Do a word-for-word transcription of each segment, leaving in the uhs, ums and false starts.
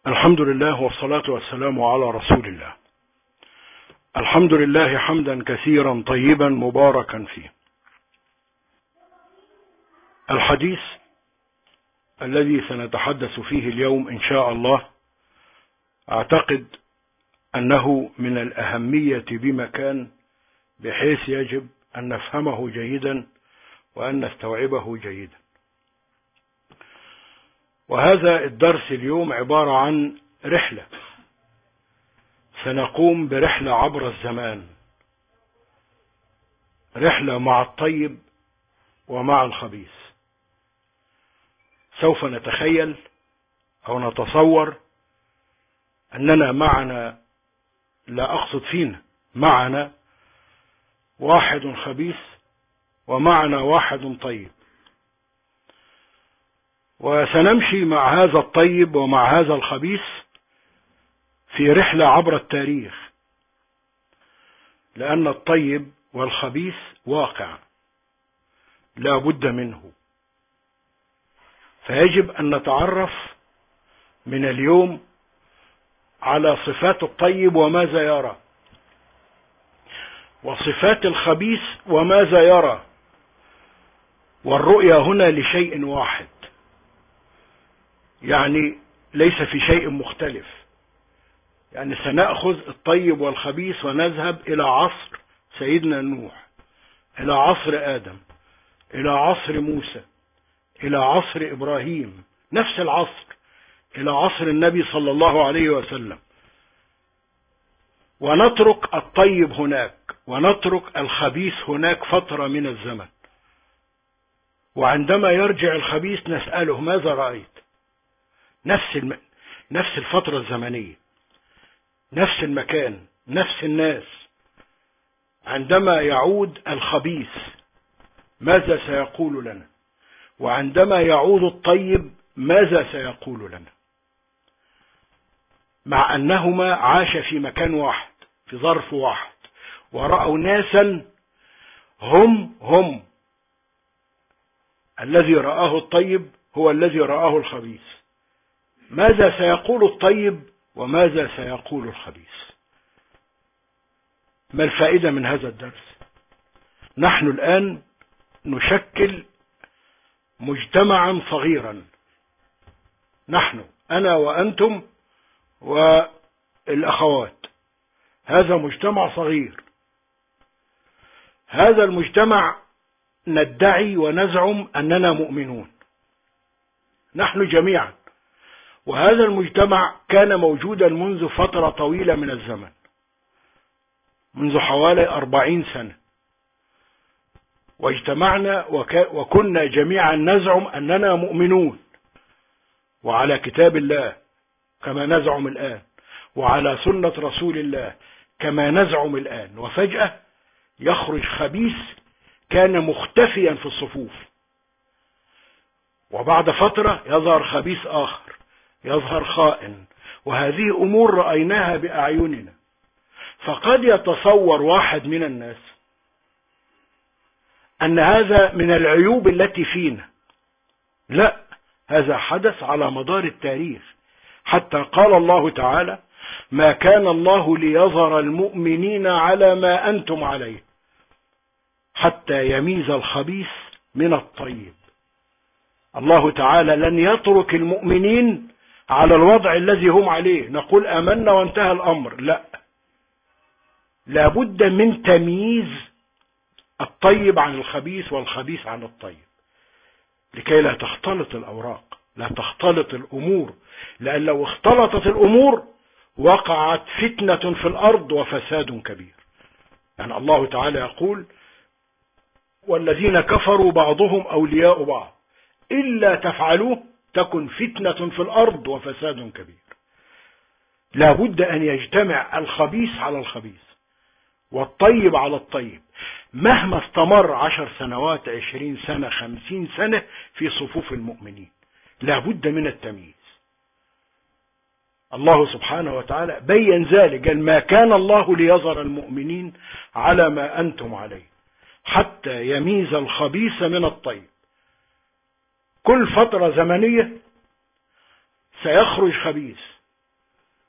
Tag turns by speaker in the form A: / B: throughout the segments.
A: الحمد لله والصلاة والسلام على رسول الله. الحمد لله حمدا كثيرا طيبا مباركا فيه. الحديث الذي سنتحدث فيه اليوم إن شاء الله أعتقد أنه من الأهمية بمكان، بحيث يجب أن نفهمه جيدا وأن نستوعبه جيدا. وهذا الدرس اليوم عبارة عن رحلة، سنقوم برحلة عبر الزمان، رحلة مع الطيب ومع الخبيث. سوف نتخيل أو نتصور أننا معنا، لا أقصد فينا، معنا واحد خبيث ومعنا واحد طيب، وسنمشي مع هذا الطيب ومع هذا الخبيث في رحلة عبر التاريخ، لأن الطيب والخبيث واقع لا بد منه، فيجب أن نتعرف من اليوم على صفات الطيب وماذا يرى، وصفات الخبيث وماذا يرى. والرؤية هنا لشيء واحد، يعني ليس في شيء مختلف. يعني سنأخذ الطيب والخبيث ونذهب إلى عصر سيدنا نوح، إلى عصر آدم، إلى عصر موسى، إلى عصر إبراهيم، نفس العصر، إلى عصر النبي صلى الله عليه وسلم، ونترك الطيب هناك ونترك الخبيث هناك فترة من الزمن. وعندما يرجع الخبيث نسأله: ماذا رأيت؟ نفس الم... نفس الفترة الزمنية، نفس المكان، نفس الناس. عندما يعود الخبيث ماذا سيقول لنا؟ وعندما يعود الطيب ماذا سيقول لنا؟ مع أنهما عاش في مكان واحد، في ظرف واحد، ورأوا ناسا هم هم الذي رآه الطيب هو الذي رآه الخبيث. ماذا سيقول الطيب وماذا سيقول الخبيث؟ ما الفائدة من هذا الدرس؟ نحن الآن نشكل مجتمعا صغيرا، نحن، أنا وأنتم والأخوات، هذا مجتمع صغير. هذا المجتمع ندعي ونزعم أننا مؤمنون، نحن جميعا. وهذا المجتمع كان موجودا منذ فترة طويلة من الزمن، منذ حوالي أربعين سنة، واجتمعنا وكنا جميعا نزعم أننا مؤمنون، وعلى كتاب الله كما نزعم الآن، وعلى سنة رسول الله كما نزعم الآن. وفجأة يخرج خبيث كان مختفيا في الصفوف، وبعد فترة يظهر خبيث آخر، يظهر خائن. وهذه أمور رأيناها بأعيننا. فقد يتصور واحد من الناس أن هذا من العيوب التي فينا. لا، هذا حدث على مدار التاريخ، حتى قال الله تعالى: ما كان الله ليظهر المؤمنين على ما أنتم عليه حتى يميز الخبيث من الطيب. الله تعالى لن يترك المؤمنين على الوضع الذي هم عليه، نقول آمنا وانتهى الأمر. لا، لابد من تمييز الطيب عن الخبيث والخبيث عن الطيب، لكي لا تختلط الأوراق، لا تختلط الأمور. لأن لو اختلطت الأمور وقعت فتنة في الأرض وفساد كبير. يعني الله تعالى يقول: والذين كفروا بعضهم أولياء بعض إلا تفعلوه تكن فتنة في الأرض وفساد كبير. لا بد أن يجتمع الخبيث على الخبيث والطيب على الطيب، مهما استمر عشر سنوات، عشرين سنة، خمسين سنة في صفوف المؤمنين. لا بد من التمييز. الله سبحانه وتعالى بين ذلك، قال: ما كان الله ليظهر المؤمنين على ما أنتم عليه حتى يميز الخبيث من الطيب. كل فترة زمنية سيخرج خبيث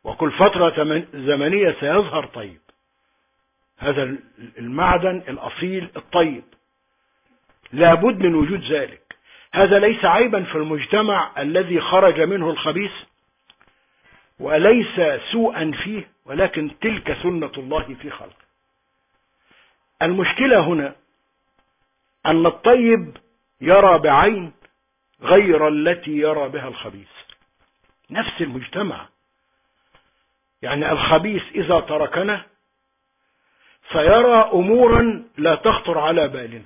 A: وكل فترة زمنية سيظهر طيب. هذا المعدن الأصيل الطيب لابد من وجود ذلك. هذا ليس عيبا في المجتمع الذي خرج منه الخبيث، وليس سوءا فيه، ولكن تلك سنة الله في خلقه. المشكلة هنا أن الطيب يرى بعين غير التي يرى بها الخبيث. نفس المجتمع، يعني الخبيث إذا تركنا سيرى أمورا لا تخطر على بالنا،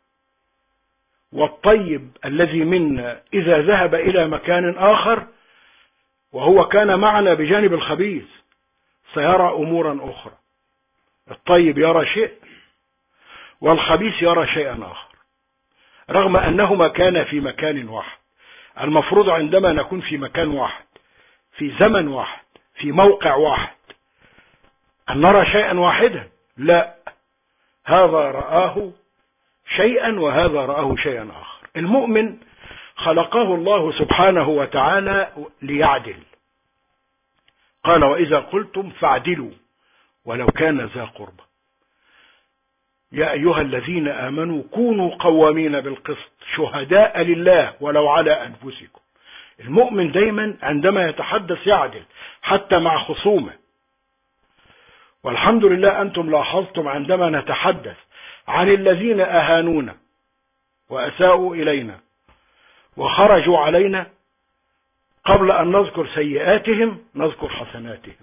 A: والطيب الذي منا إذا ذهب إلى مكان آخر وهو كان معنا بجانب الخبيث سيرى أمورا أخرى. الطيب يرى شيء والخبيث يرى شيئا آخر، رغم أنهما كانا في مكان واحد. المفروض عندما نكون في مكان واحد، في زمن واحد، في موقع واحد، أن نرى شيئا واحدا. لا، هذا رآه شيئا وهذا رآه شيئا آخر. المؤمن خلقه الله سبحانه وتعالى ليعدل. قال: وإذا قلتم فاعدلوا ولو كان ذا قربى. يا أيها الذين آمنوا كونوا قوامين بالقسط شهداء لله ولو على أنفسكم. المؤمن دايما عندما يتحدث يعدل حتى مع خصومه. والحمد لله أنتم لاحظتم عندما نتحدث عن الذين أهانونا وأساءوا إلينا وخرجوا علينا، قبل أن نذكر سيئاتهم نذكر حسناتهم،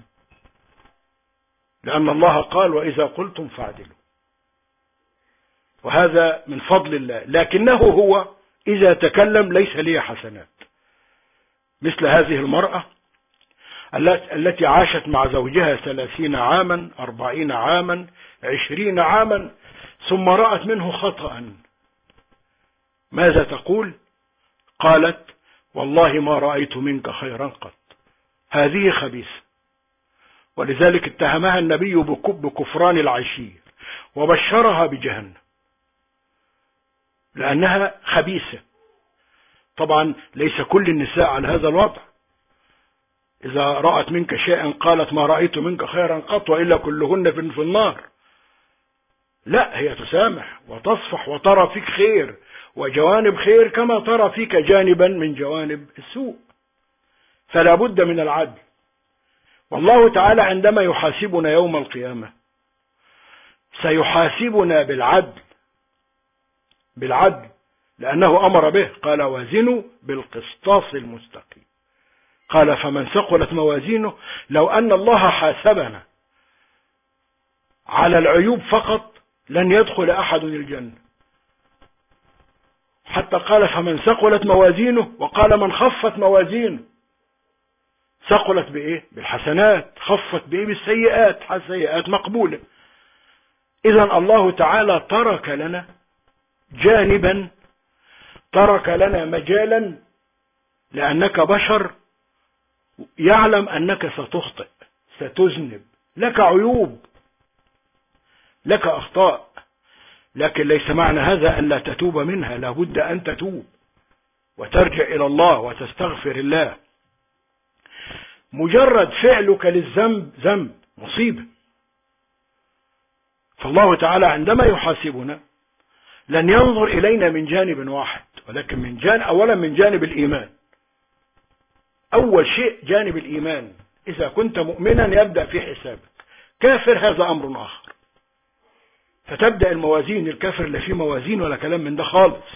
A: لأن الله قال: وإذا قلتم فاعدلوا. وهذا من فضل الله، لكنه هو إذا تكلم ليس لي حسنات. مثل هذه المرأة التي عاشت مع زوجها ثلاثين عاما، أربعين عاما، عشرين عاما، ثم رأت منه خطأ. ماذا تقول؟ قالت: والله ما رأيت منك خيرا قط. هذه خبيثة، ولذلك اتهمها النبي بكفران العشير وبشرها بجهنم لأنها خبيثة. طبعا ليس كل النساء على هذا الوضع. إذا رأت منك شيئا قالت: ما رأيت منك خيرا قط، وإلا كلهن في النار. لا، هي تسامح وتصفح وترى فيك خير وجوانب خير كما ترى فيك جانبا من جوانب السوء. فلا بد من العدل. والله تعالى عندما يحاسبنا يوم القيامة سيحاسبنا بالعدل، بالعدل لأنه أمر به. قال: وزنوا بالقسطاس المستقيم. قال: فمن ثقلت موازينه. لو أن الله حاسبنا على العيوب فقط لن يدخل أحد الجنة. حتى قال: فمن ثقلت موازينه، وقال: من خفت موازينه. ثقلت بإيه؟ بالحسنات. خفت بإيه؟ بالسيئات. السيئات مقبولة. إذن الله تعالى ترك لنا جانبا، ترك لنا مجالا، لأنك بشر يعلم أنك ستخطئ، ستذنب، لك عيوب، لك أخطاء، لكن ليس معنى هذا أن لا تتوب منها. لابد أن تتوب وترجع إلى الله وتستغفر الله. مجرد فعلك للذنب ذنب، مصيبة. فالله تعالى عندما يحاسبنا لن ينظر إلينا من جانب واحد، ولكن من جانب، أولا من جانب الإيمان. أول شيء جانب الإيمان. إذا كنت مؤمنا يبدأ في حسابك. كافر هذا أمر آخر، فتبدأ الموازين. الكافر لا فيه موازين ولا كلام من ده خالص.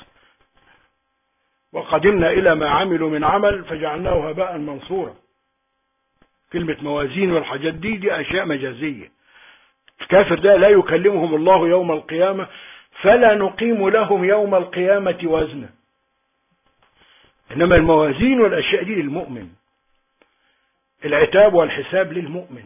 A: وقدمنا إلى ما عملوا من عمل فجعلناه هباء منصورا. كلمة موازين والحاجات دي دي أشياء مجازية. الكافر ده لا يكلمهم الله يوم القيامة فلا نقيم لهم يوم القيامة وزنا. إنما الموازين والأشياء دي للمؤمن. العتاب والحساب للمؤمن،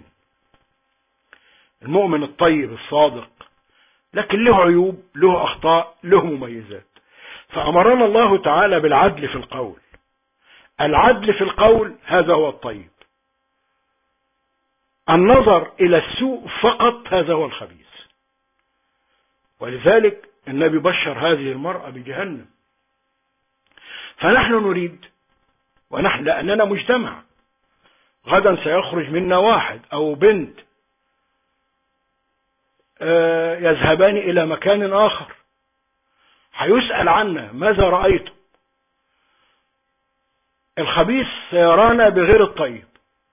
A: المؤمن الطيب الصادق، لكن له عيوب، له أخطاء، له مميزات. فأمرنا الله تعالى بالعدل في القول. العدل في القول هذا هو الطيب. النظر إلى السوء فقط هذا هو الخبيث. ولذلك النبي بشر هذه المرأة بجهنم. فنحن نريد، ونحن لأننا مجتمع غدا سيخرج منا واحد أو بنت يذهبان إلى مكان آخر، هيسأل عنا ماذا رأيتم. الخبيث سيرانا بغير الطيب،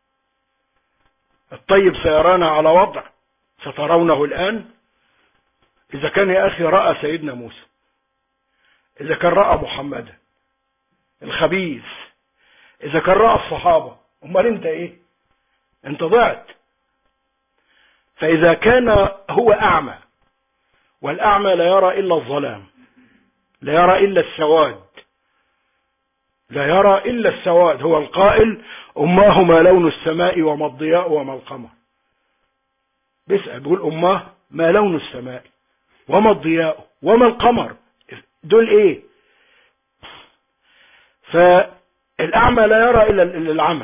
A: الطيب سيرانا على وضع سترونه الآن. إذا كان يا أخي رأى سيدنا موسى، إذا كان رأى محمدا، الخبيث إذا كان رأى الصحابة، أمال أنت إيه؟ أنت ضعت. فإذا كان هو أعمى، والأعمى لا يرى إلا الظلام، لا يرى إلا السواد، لا يرى إلا السواد. هو القائل أماه ما لون السماء وما الضياء وما القمر. بيسأل بيقول أماه ما لون السماء وما الضياء وما القمر، دول إيه؟ فالأعمى لا يرى إلا العمى،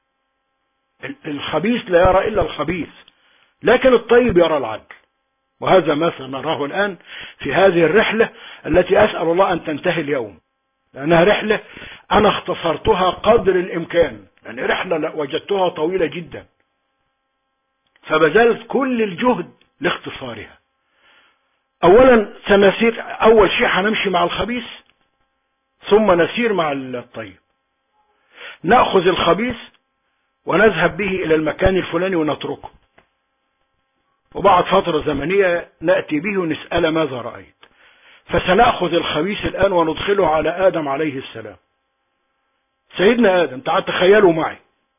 A: الخبيث لا يرى إلا الخبيث، لكن الطيب يرى العدل. وهذا ما سنراه الآن في هذه الرحلة التي أسأل الله أن تنتهي اليوم، لأنها رحلة أنا اختصرتها قدر الإمكان، يعني رحلة وجدتها طويلة جدا، فبذلت كل الجهد لاختصارها. أولا سنسير، أول شيء هنمشي مع الخبيث، ثم نسير مع الطيب. نأخذ الخبيث ونذهب به إلى المكان الفلاني ونتركه، وبعد فترة زمنية نأتي به ونسأل ماذا رأيت. فسنأخذ الخبيث الآن وندخله على آدم عليه السلام. سيدنا آدم، تعال تخيلوا معي،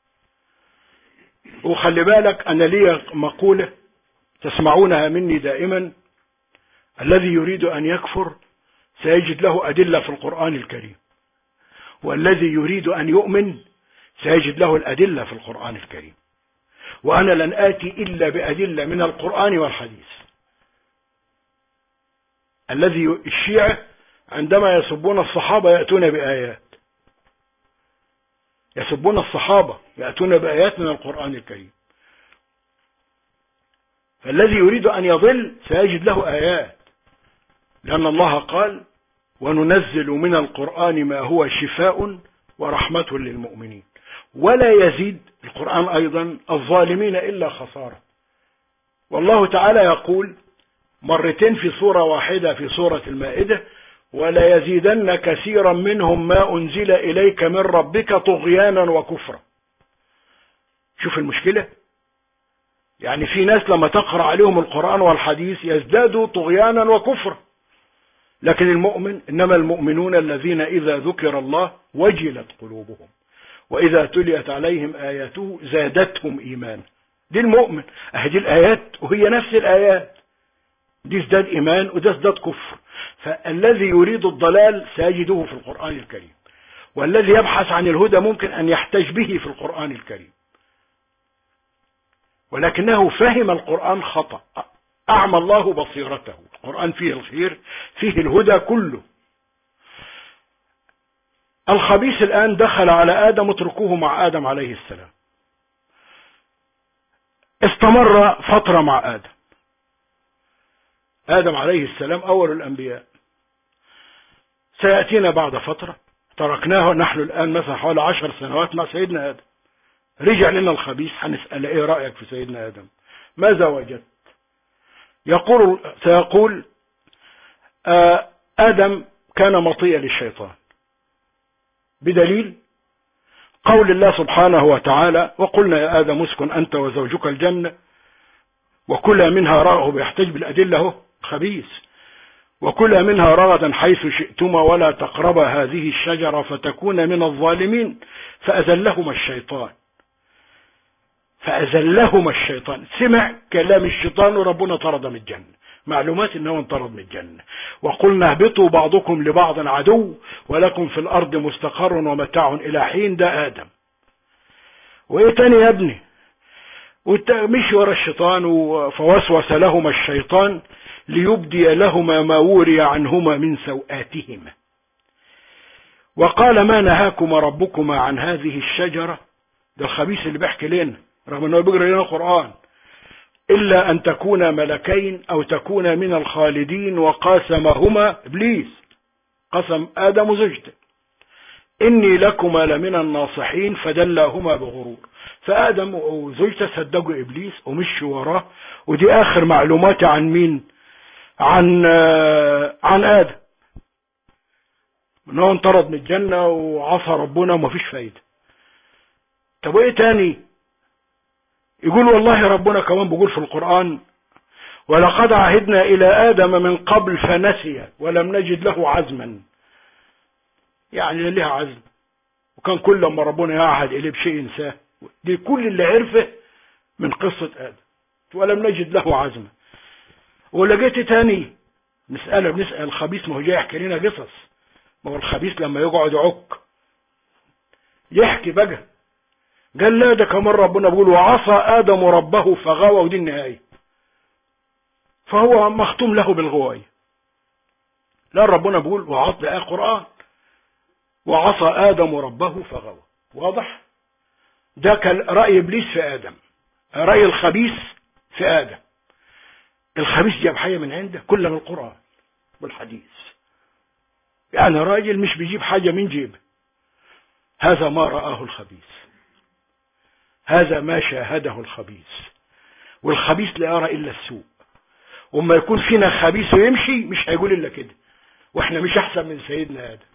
A: وخلي بالك أنا لي مقولة تسمعونها مني دائما: الذي يريد أن يكفر سيجد له أدلة في القرآن الكريم، والذي يريد أن يؤمن سيجد له الأدلة في القرآن الكريم، وأنا لن آتي إلا بأدلة من القرآن والحديث. الذي الشيعة عندما يسبون الصحابة يأتون بآيات، يسبون الصحابة يأتون بآيات من القرآن الكريم. فالذي يريد أن يضل سيجد له آيات، لأن الله قال: وننزل من القرآن ما هو شفاء ورحمة للمؤمنين ولا يزيد القرآن أيضا الظالمين إلا خسارة. والله تعالى يقول مرتين في سورة واحدة في سورة المائدة: ولا يزيدن كثيرا منهم ما أنزل إليك من ربك طغيانا وكفرا. شوف المشكلة، يعني في ناس لما تقرأ عليهم القرآن والحديث يزدادوا طغيانا وكفرا، لكن المؤمن إنما المؤمنون الذين إذا ذكر الله وجلت قلوبهم وإذا تليت عليهم آياته زادتهم إيمانا. دي المؤمن، أهدي الآيات وهي نفس الآيات، دي ازداد إيمان وده ازداد كفر. فالذي يريد الضلال سيجده في القرآن الكريم، والذي يبحث عن الهدى ممكن أن يحتج به في القرآن الكريم، ولكنه فهم القرآن خطأ، أعمى الله بصيرته. القرآن فيه الخير، فيه الهدى كله. الخبيث الآن دخل على آدم، اتركوه مع آدم عليه السلام. استمر فترة مع آدم. آدم عليه السلام أول الأنبياء، سيأتينا بعد فترة تركناه نحن الآن مثلا حوالي عشر سنوات مع سيدنا آدم. رجع لنا الخبيث، هنسأل إيه رأيك في سيدنا آدم؟ ماذا وجدت؟ يقول سيقول آه آدم كان مطيع للشيطان، بدليل قول الله سبحانه وتعالى: وقلنا يا آدم اسكن أنت وزوجك الجنة وكلا منها رغدا. بيحتج بالأدلة اهو خبيث: وكلا منها رغدا حيث شئتما ولا تقربا هذه الشجرة فتكونا من الظالمين فأزلهما الشيطان فأزلهما الشيطان سمع كلام الشيطان وربنا طرد من الجنة. معلومات انه انطرد من الجنة. وقلنا اهبطوا بعضكم لبعض عدو ولكم في الارض مستقر ومتاع الى حين. ده آدم. وايه تاني يا ابني؟ مشي ورا الشيطان فوسوس لهما الشيطان ليبدي لهما ما وري عنهما من سوآتهما وقال ما نهاكما ربكما عن هذه الشجرة. ده الخبيث اللي بيحكي لنا رغم انه بيقرأ لنا القرآن: إلا أن تكونا ملكين أو تكونا من الخالدين وقاسمهما إبليس، قسم آدم وزوجته: إني لكما لمن الناصحين فدلاهما بغرور. فآدم وزوجته صدقوا إبليس ومشوا وراه. ودي آخر معلوماتي عن مين؟ عن عن آدم، انه انطرد من الجنة وعصى ربنا ومفيش فايدة. طب وايه تاني؟ يقول والله ربنا كمان بيقول في القرآن ولقد عهدنا إلى آدم من قبل فنسي ولم نجد له عزما. يعني لها عزم، وكان كل ما ربنا يعهد إليه بشيء ينساه. دي كل اللي عرفه من قصة آدم، ولم نجد له عزما. ولقيت تاني مسألة بنسأل الخبيث، ما هو جاي يحكي لنا قصص. ما هو الخبيث لما يقعد يعك يحكي بقى. قال لا، ده كمان ربنا بيقول وعصى آدم ربه فغوى، ودي النهاية. فهو مختوم له بالغواية. لا، ربنا بيقول وعصى، ده القرآن، وعصى آدم ربه فغوى. واضح؟ ده كان رأي إبليس في آدم، رأي الخبيث في آدم. الخبيث جاب حاجة من عنده كلها من القرآن والحديث. يعني راجل مش بيجيب حاجة من جيبه. هذا ما رآه الخبيث، هذا ما شاهده الخبيث. والخبيث لا يرى إلا السوء. وما يكون فينا خبيث ويمشي مش هيقول إلا كده. واحنا مش أحسن من سيدنا آدم.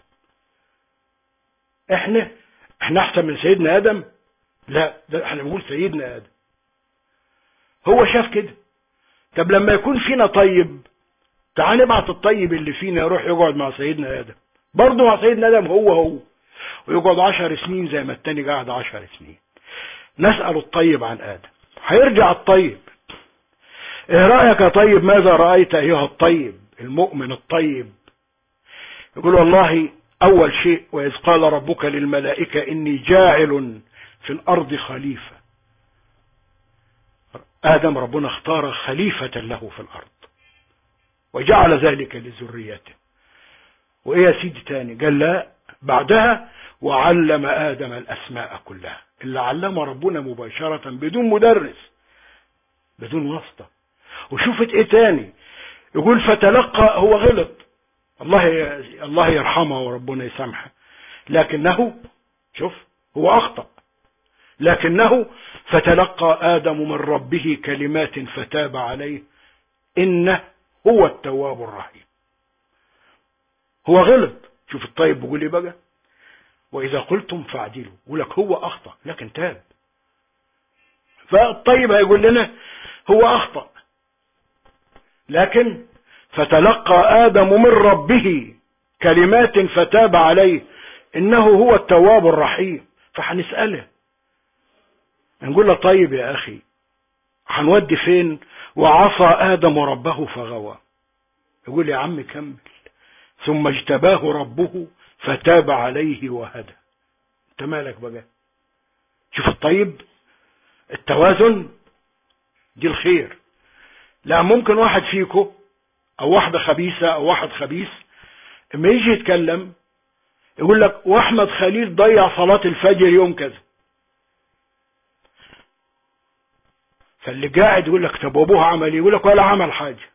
A: احنا احنا أحسن من سيدنا آدم؟ لا، ده احنا بنقول سيدنا آدم. هو شاف كده. طب لما يكون فينا طيب، تعال نبعت الطيب اللي فينا يروح يقعد مع سيدنا آدم، برضه مع سيدنا آدم هو هو، ويقعد عشر سنين زي ما التاني قاعد عشر سنين. نسأل الطيب عن آدم، هيرجع الطيب. ايه رأيك يا طيب؟ ماذا رأيت أيها الطيب المؤمن الطيب؟ يقول والله أول شيء وإذ قال ربك للملائكة إني جاعل في الأرض خليفة. آدم ربنا اختار خليفة له في الأرض وجعل ذلك لذريته. وإيه يا سيدي تاني؟ قال لا، بعدها وعلم آدم الأسماء كلها. اللي علمه ربنا مباشرة بدون مدرس، بدون واسطة. وشوفت إيه تاني؟ يقول فتلقى، هو غلط، الله الله يرحمه وربنا يسامحه، لكنه شوف هو أخطأ، لكنه فتلقى آدم من ربه كلمات فتاب عليه إنه هو التواب الرحيم. هو غلط. شوف الطيب بيقول ايه بقى؟ وإذا قلتم فاعدلوا. يقول لك هو أخطأ لكن تاب. فالطيب هيقول لنا هو أخطأ، لكن فتلقى آدم من ربه كلمات فتاب عليه إنه هو التواب الرحيم. فهنسأله نقول له طيب يا أخي هنودي فين؟ وعصى آدم ربه فغوى. يقول يا عم كمل، ثم اجتباه ربه فتاب عليه وهدى. انت مالك بقى؟ شوف الطيب، التوازن دي الخير. لا ممكن واحد فيكم او واحدة خبيثة او واحد خبيث اما يجي يتكلم يقول لك واحمد خليل ضيع صلاة الفجر يوم كذا، فاللي قاعد يقول لك طب ابوها عمل، يقول لك ولا عمل حاجة.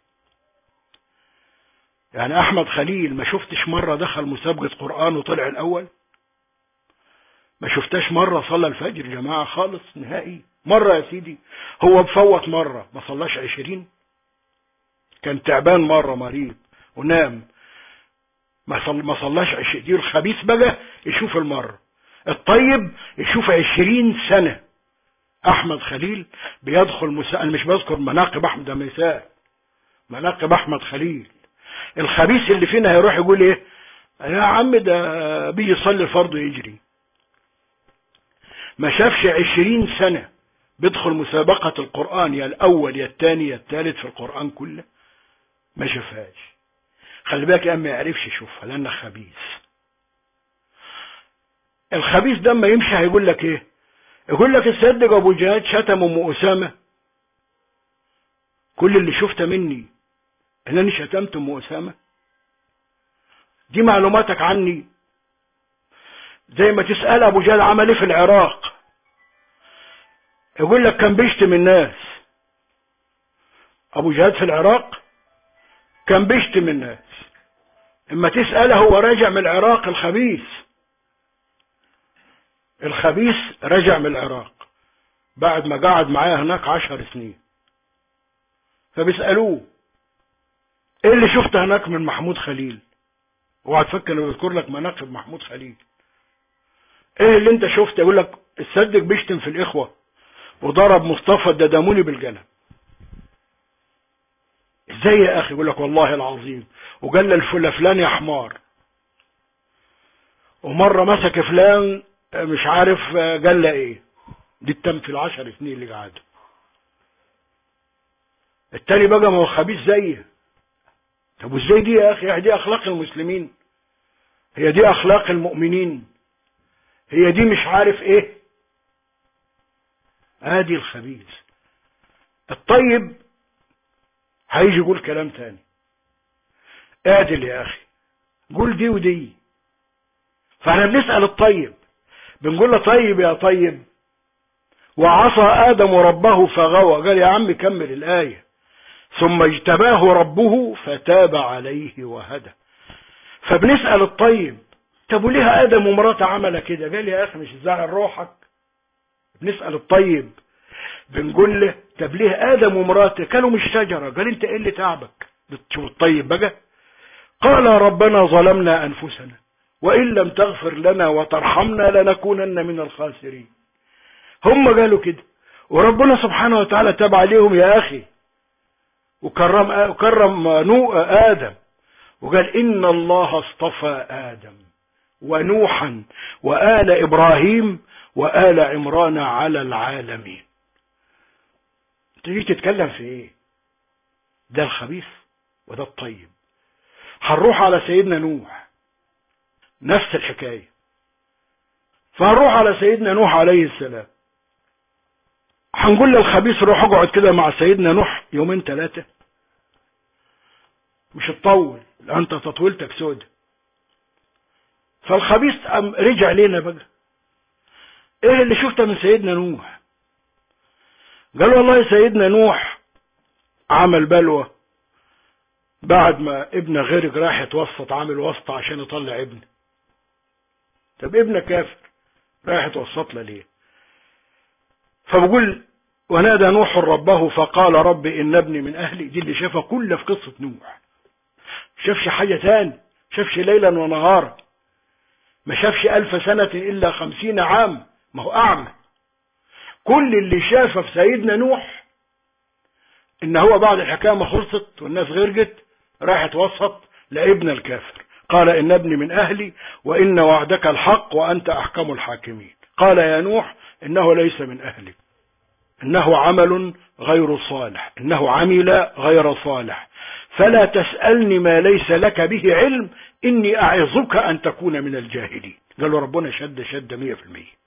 A: يعني احمد خليل ما شفتش مرة دخل مسابقة قرآن وطلع الاول؟ ما شفتاش مرة صلى الفجر يا جماعة خالص نهائي؟ مرة يا سيدي هو بفوت مرة ما صلاش عشرين، كان تعبان مرة مريض ونام ما صل ما صلاش عشرين. دي الخبيث بقى يشوف المرة، الطيب يشوف عشرين سنة. احمد خليل بيدخل مساء، انا مش بذكر مناقب احمد، ده مثال مناقب احمد خليل. الخبيث اللي فينا هيروح يقول ايه؟ يا عم ده بيجي يصلي الفرض يجري. ما شافش عشرين سنة بيدخل مسابقة القرآن، يا الاول يا الثاني يا الثالث في القرآن كله، ما شافهاش. خلي بالك يا ما يعرفش يشوفها لانه خبيث. الخبيث ده ما يمشي هيقول لك ايه؟ يقول لك الصدق ابو جهاد شتم ام اسامه، كل اللي شفته مني انني شتمت ام اسامه؟ دي معلوماتك عني. زي ما تسأل ابو جهاد عمل ايه في العراق، يقول لك كان بيشتم الناس. ابو جهاد في العراق كان بيشتم الناس. اما تسأله هو راجع من العراق، الخبيث الخبيث رجع من العراق بعد ما قعد معاه هناك عشر سنين. فبيسألوه ايه اللي شفته هناك من محمود خليل؟ اوعى تفكر انه بيذكر لك مناقب محمود خليل. ايه اللي انت شفته؟ يقول لك الصدق بيشتم في الاخوة وضرب مصطفى الدداموني بالقلم. ازاي يا اخي؟ يقول لك والله العظيم وقال لفلان يا حمار، ومرة مسك فلان مش عارف قال له ايه. دي التم في العشر سنين اللي قعدوا. التاني بقى ما هو خبيث زيه. طب وازاي دي يا اخي؟ دي اخلاق المسلمين؟ هي دي اخلاق المؤمنين؟ هي دي مش عارف ايه؟ ادي الخبيث. الطيب هيجي يقول كلام تاني. اعدل يا اخي، قول دي ودي. فاحنا بنسأل الطيب، بنقول له طيب يا طيب، وعصى آدم ربه فغوى. قال يا عم كمل الآية. ثم اجتباه ربه فتاب عليه وهدى. فبنسأل الطيب، طب وليه آدم ومراته عمل كده؟ قال يا أخي مش زعل روحك. بنسأل الطيب بنقول له طب ليه آدم ومراته كانوا مش شجرة؟ قال انت ايه اللي تعبك؟ بتشوف الطيب بقى. قال ربنا ظلمنا أنفسنا وإن لم تغفر لنا وترحمنا لنكونن من الخاسرين. هم قالوا كده، وربنا سبحانه وتعالى تاب عليهم يا أخي، وكرم وكرم نوح آدم، وقال إن الله اصطفى آدم ونوحا وآل إبراهيم وآل عمران على العالمين. تيجي تتكلم في ايه؟ ده الخبيث وده الطيب. هنروح على سيدنا نوح نفس الحكاية. فهنروح على سيدنا نوح عليه السلام، هنقول للخبيث روح اقعد كده مع سيدنا نوح يومين ثلاثة، مش تطول، انت تطويلتك سودة. فالخبيث رجع لنا بقى، ايه اللي شفته من سيدنا نوح؟ قال والله سيدنا نوح عمل بلوى بعد ما ابنه غرق، راح يتوسط، عامل وسط عشان يطلع ابنه. طب ابنه كافر راح يتوسط له ليه؟ فبقول ونادى نوح ربه فقال رب إن ابني من أهلي. دي اللي شافها كلها في قصة نوح. شافش حاجة تاني، شافش ليلا ونهارا، ما شافش ألف سنة إلا خمسين عام، ما هو أعمى. كل اللي شافه في سيدنا نوح إن هو بعد الحكاية ما خلصت والناس غرقت راح يتوسط لابن الكافر. قال إن ابني من أهلي وإن وعدك الحق وأنت أحكم الحاكمين. قال يا نوح إنه ليس من أهلك، إنه عمل غير صالح، إنه عمل غير صالح، فلا تسألني ما ليس لك به علم، إني أعظك أن تكون من الجاهلين. قالوا ربنا شد شد مية في المية.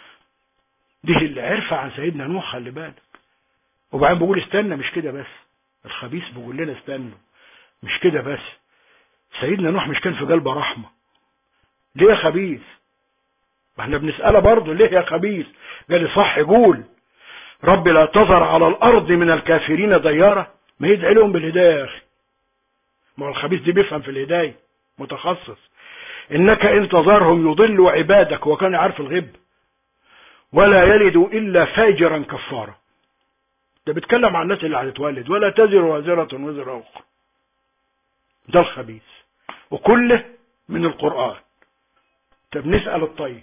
A: دي اللي عرفها عن سيدنا نوح، خلي بالك. وبعدين بقول استنى، مش كده بس، الخبيث بيقول لنا استنوا، مش كده بس، سيدنا نوح مش كان في قلبه رحمة؟ ليه يا خبيث؟ ما احنا بنسأله برضه ليه يا خبيث؟ قال لي صح، يقول رب لا تذر على الأرض من الكافرين ديارة. ما يدعي لهم بالهداية يا أخي، ما هو الخبيث دي بيفهم في الهداية، متخصص. إنك إن تذرهم يضلوا عبادك، وكان عارف الغيب، ولا يلدوا إلا فاجرا كفارا. ده بيتكلم عن الناس اللي هتتولد، ولا تزر وازرة وزر أخرى. ده الخبيث، وكله من القرآن. طب نسأل الطيب،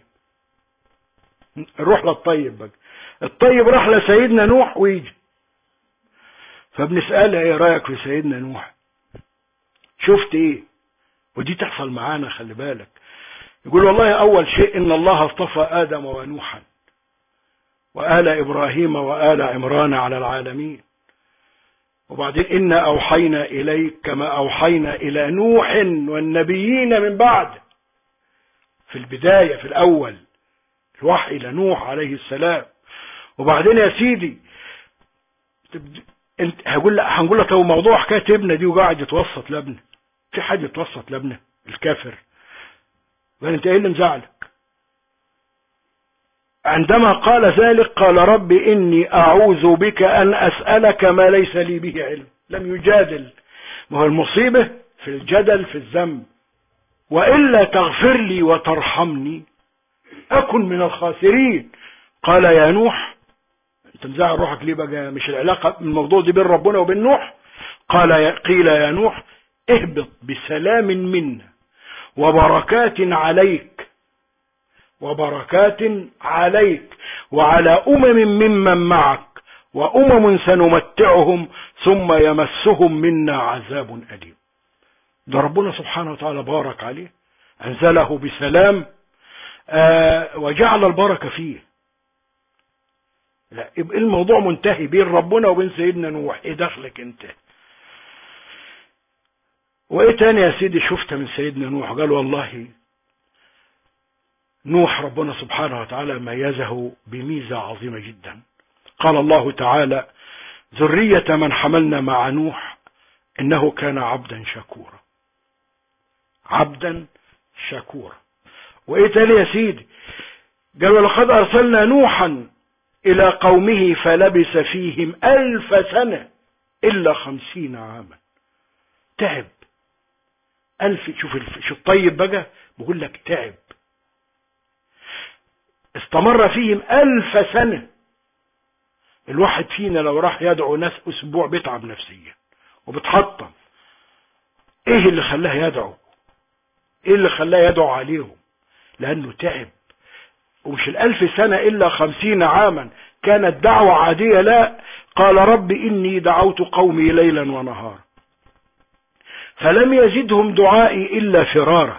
A: نروح للطيب بقى. الطيب راح لسيدنا نوح ويجي، فبنسأله ايه رأيك في سيدنا نوح؟ شفت ايه؟ ودي تحصل معانا، خلي بالك. يقول والله اول شيء ان الله اصطفى ادم ونوحا وآل ابراهيم وآل عمران على العالمين. وبعدين إنا أوحينا إليك كما أوحينا إلى نوح والنبيين من بعد. في البداية، في الأول الوحي إلى نوح عليه السلام. وبعدين يا سيدي انت هقول لك هنقول لك هو موضوع حكايه ابنه دي وقاعد يتوسط لابنه، في حد يتوسط لابنه الكافر؟ قال انت ايه اللي مزعلك؟ عندما قال ذلك قال رب إني أعوذ بك أن أسألك ما ليس لي به علم. لم يجادل، ما هو المصيبة في الجدل في الذنب. وإلا تغفر لي وترحمني أكن من الخاسرين. قال يا نوح تنزع روحك ليه بقى؟ مش العلاقة الموضوع دي بين ربنا وبين نوح؟ قال يا قيل يا نوح اهبط بسلام منا وبركات عليك وبركات عليك وعلى أمم ممن معك وأمم سنمتعهم ثم يمسهم منا عذاب أليم. ده ربنا سبحانه وتعالى بارك عليه، أنزله بسلام آه وجعل البركة فيه. لا يبقى الموضوع منتهي بين ربنا وبين سيدنا نوح، ايه دخلك انت؟ وايه تاني يا سيدي شفت من سيدنا نوح؟ قال والله نوح ربنا سبحانه وتعالى ميزه بميزة عظيمة جدا. قال الله تعالى ذرية من حملنا مع نوح إنه كان عبدا شكورا. عبدا شكورا. وإيه تاني يا سيدي؟ قال ولقد أرسلنا نوحا إلى قومه فلبث فيهم ألف سنة إلا خمسين عاما. تعب ألف. شوف شو الطيب بقى بقول لك تعب. استمر فيهم ألف سنة. الواحد فينا لو راح يدعو ناس أسبوع بيتعب نفسيا وبتحطم. إيه اللي خلاه يدعو؟ إيه اللي خلاه يدعو عليهم؟ لأنه تعب. ومش الألف سنة إلا خمسين عاما كانت دعوة عادية، لا. قال رب إني دعوت قومي ليلا ونهارا فلم يزدهم دعائي إلا فرارا.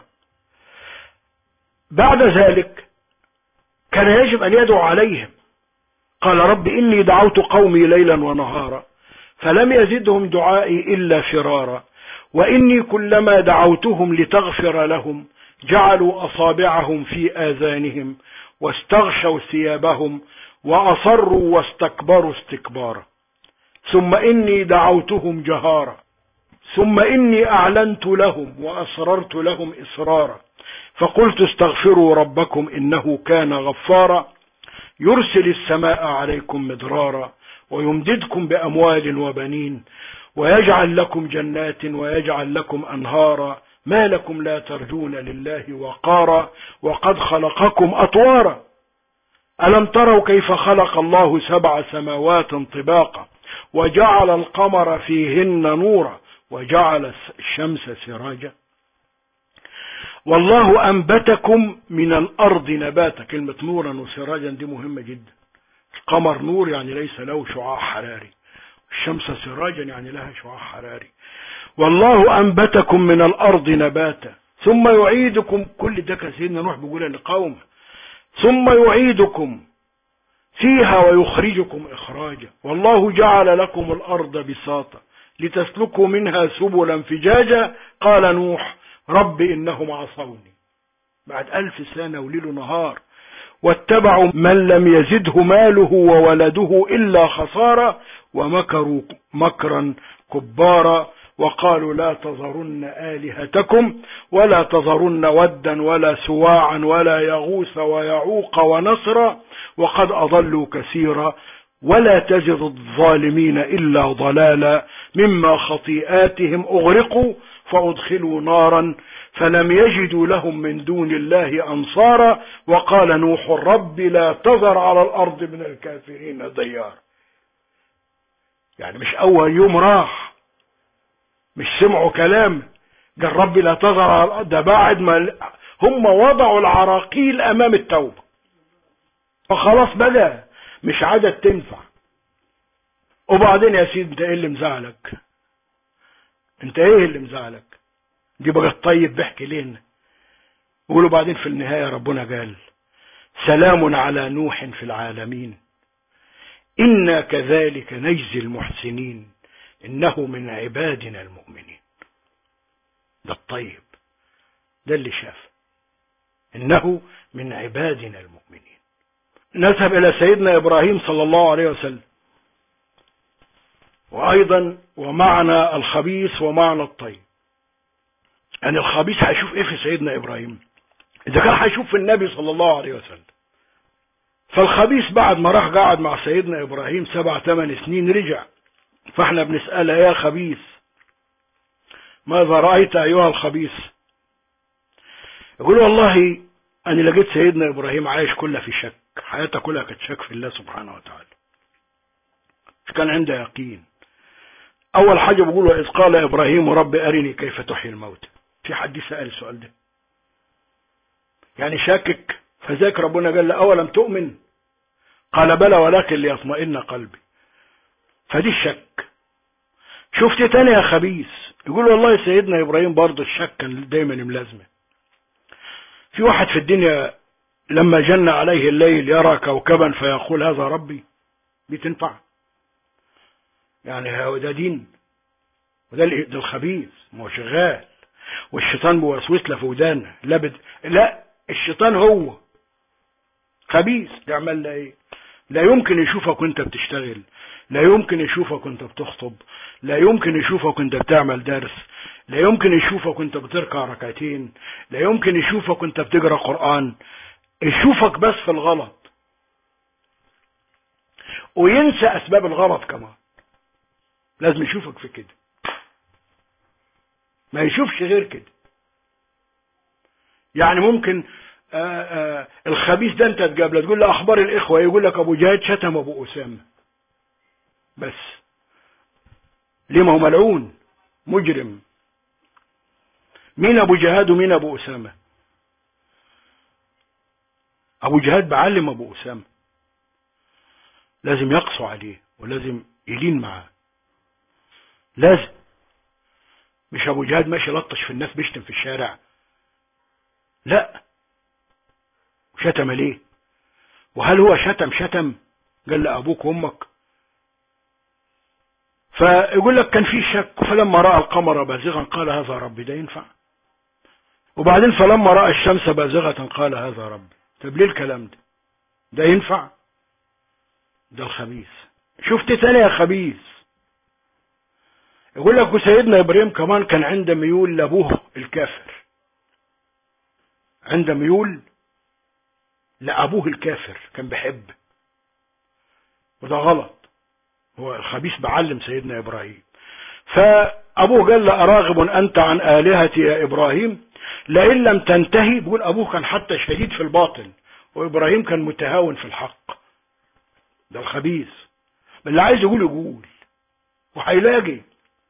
A: بعد ذلك كان يجب أن يدعو عليهم. قال رب إني دعوت قومي ليلا ونهارا فلم يزدهم دعائي إلا فرارا وإني كلما دعوتهم لتغفر لهم جعلوا أصابعهم في آذانهم واستغشوا ثيابهم وأصروا واستكبروا استكبارا ثم إني دعوتهم جهارا ثم إني أعلنت لهم وأسررت لهم إسرارا فقلت استغفروا ربكم إنه كان غفارا يرسل السماء عليكم مدرارا ويمددكم بأموال وبنين ويجعل لكم جنات ويجعل لكم أنهارا ما لكم لا ترجون لله وقارا وقد خلقكم أطوارا ألم تروا كيف خلق الله سبع سماوات طباقا وجعل القمر فيهن نورا وجعل الشمس سراجا والله أنبتكم من الأرض نباتا. كلمة نورا وسراجا دي مهمة جدا. القمر نور يعني ليس له شعاع حراري، الشمس سراجا يعني لها شعاع حراري. والله أنبتكم من الأرض نباتا ثم يعيدكم. كل ده كان سيدنا نوح بيقول لقومه ثم يعيدكم فيها ويخرجكم إخراجا والله جعل لكم الأرض بساطا لتسلكوا منها سبلا فجاجا. قال نوح رب إنهم عصوني. بعد ألف سنة وليل نهار واتبعوا من لم يزده ماله وولده إلا خسارا ومكروا مكرا كبارا وقالوا لا تذرن آلهتكم ولا تذرن ودا ولا سواعا ولا يغوث ويعوق ونصرا وقد أضلوا كثيرا ولا تزد الظالمين إلا ضلالا مما خطيئاتهم أغرقوا فأدخلوا نارا فلم يجدوا لهم من دون الله أنصارا وقال نوح رب لا تذر على الأرض من الكافرين ديار. يعني مش أول يوم راح مش سمعوا كلام قال رب لا تذر على الأرض، ده بعد ما هم وضعوا العراقيل أمام التوبة فخلاص بقى مش عادة تنفع. وبعدين يا سيدي انت ايه اللي مزعلك؟ انت ايه اللي مزعلك؟ دي بقى الطيب بيحكي لنا. يقولوا بعدين في النهاية ربنا قال سلام على نوح في العالمين إنا كذلك نجزي المحسنين إنه من عبادنا المؤمنين. ده الطيب ده اللي شاف إنه من عبادنا المؤمنين. نذهب إلى سيدنا إبراهيم صلى الله عليه وسلم. وأيضا ومعنى الخبيث ومعنى الطيب. يعني الخبيث هيشوف إيه في سيدنا إبراهيم إذا كان هيشوف في النبي صلى الله عليه وسلم. فالخبيث بعد ما راح قاعد مع سيدنا إبراهيم سبع ثمان سنين رجع. فاحنا بنسأله يا خبيث ماذا رأيت أيها الخبيث؟ يقول والله أنا لقيت سيدنا إبراهيم عايش كله في شك، حياته كلها كانت شك في الله سبحانه وتعالى. كان عنده يقين. اول حاجة بيقولوا اذ قال ابراهيم رب ارني كيف تحيي الموتى. في حد سأل السؤال ده؟ يعني شاكك، فذاك ربنا قال له اولم تؤمن؟ قال بلى ولكن ليطمئن قلبي. فدي الشك. شفت تاني يا خبيث يقول والله سيدنا ابراهيم برضه الشك كان دايما ملازمه. في واحد في الدنيا لما جن عليه الليل يرى كوكبا فيقول هذا ربي، بتنفع؟ يعني هو ده دين؟ وده ده الخبيث، ما هو شغال والشيطان بوسوس له في ودانه. لا بد... لا الشيطان هو خبيث يعمل له ايه؟ لا يمكن يشوفك وانت بتشتغل، لا يمكن يشوفك وانت بتخطب، لا يمكن يشوفك وانت بتعمل درس، لا يمكن يشوفك وانت بتركع ركعتين، لا يمكن يشوفك وانت بتقرا قرآن. يشوفك بس في الغلط وينسى اسباب الغلط كمان. لازم يشوفك في كده، ما يشوفش غير كده. يعني ممكن آآ آآ الخبيث ده انت تقابله تقول له اخبار الاخوه، يقول لك ابو جهاد شتم ابو اسامه بس. ليه؟ ما هو ملعون مجرم. مين ابو جهاد ومين ابو اسامه؟ ابو جهاد بعلم ابو اسامه، لازم يقسو عليه ولازم يلين معاه، لازم. مش ابو جهاد ماشي لطش في الناس بيشتم في الشارع، لا. شتم ليه؟ وهل هو شتم شتم قال لأبوك وامك؟ فيقول لك كان في شك، فلما رأى القمر بازغا قال هذا ربي. ده ينفع؟ وبعدين فلما رأى الشمس بازغة قال هذا ربي. طب ليه الكلام ده؟ ده ينفع؟ ده الخبيث. شفت تاني يا خبيث يقول لك وسيدنا ابراهيم كمان كان عنده ميول لابوه الكافر، عنده ميول لابوه الكافر، كان بيحب. وده غلط. هو الخبيث بعلم سيدنا ابراهيم. فابوه قال له اراغب انت عن الهتي يا ابراهيم لئن لم تنتهي. بيقول ابوه كان حتى شديد في الباطل وابراهيم كان متهاون في الحق. ده الخبيث. اللي عايز يقول يقول وهيلاقي.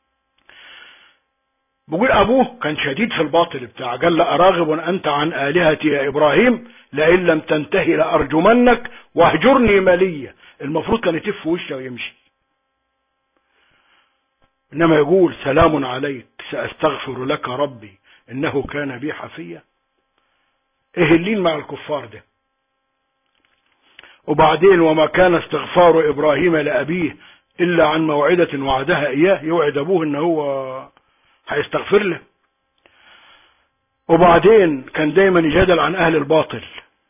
A: بيقول ابوه كان شديد في الباطل بتاعه، قال له اراغب انت عن الهتي يا ابراهيم لئن لم تنتهي لارجمنك واهجرني مليا. المفروض كان يتف وشه ويمشي، انما يقول سلام عليك ساستغفر لك ربي انه كان بي حفيا. ايه اللين مع الكفار ده؟ وبعدين وما كان استغفار ابراهيم لابيه الا عن موعدة وعدها اياه. يوعد ابوه ان هو هيستغفر له. وبعدين كان دايما يجادل عن اهل الباطل.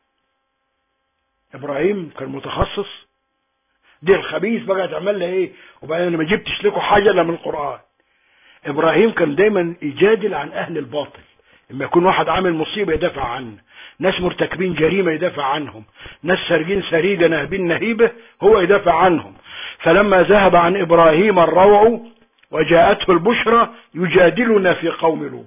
A: ابراهيم كان متخصص. دي الخبيث بقى تعمل لها ايه؟ وبعدين ما جبتش لكم حاجه الا من القران. ابراهيم كان دايما يجادل عن اهل الباطل. لما يكون واحد عامل مصيبه يدافع عنه، ناس مرتكبين جريمه يدافع عنهم، ناس سارقين سريجه ناهبين نهيبه هو يدافع عنهم. فلما ذهب عن ابراهيم الروع وجاءته البشرى يجادلنا في قوم لوط.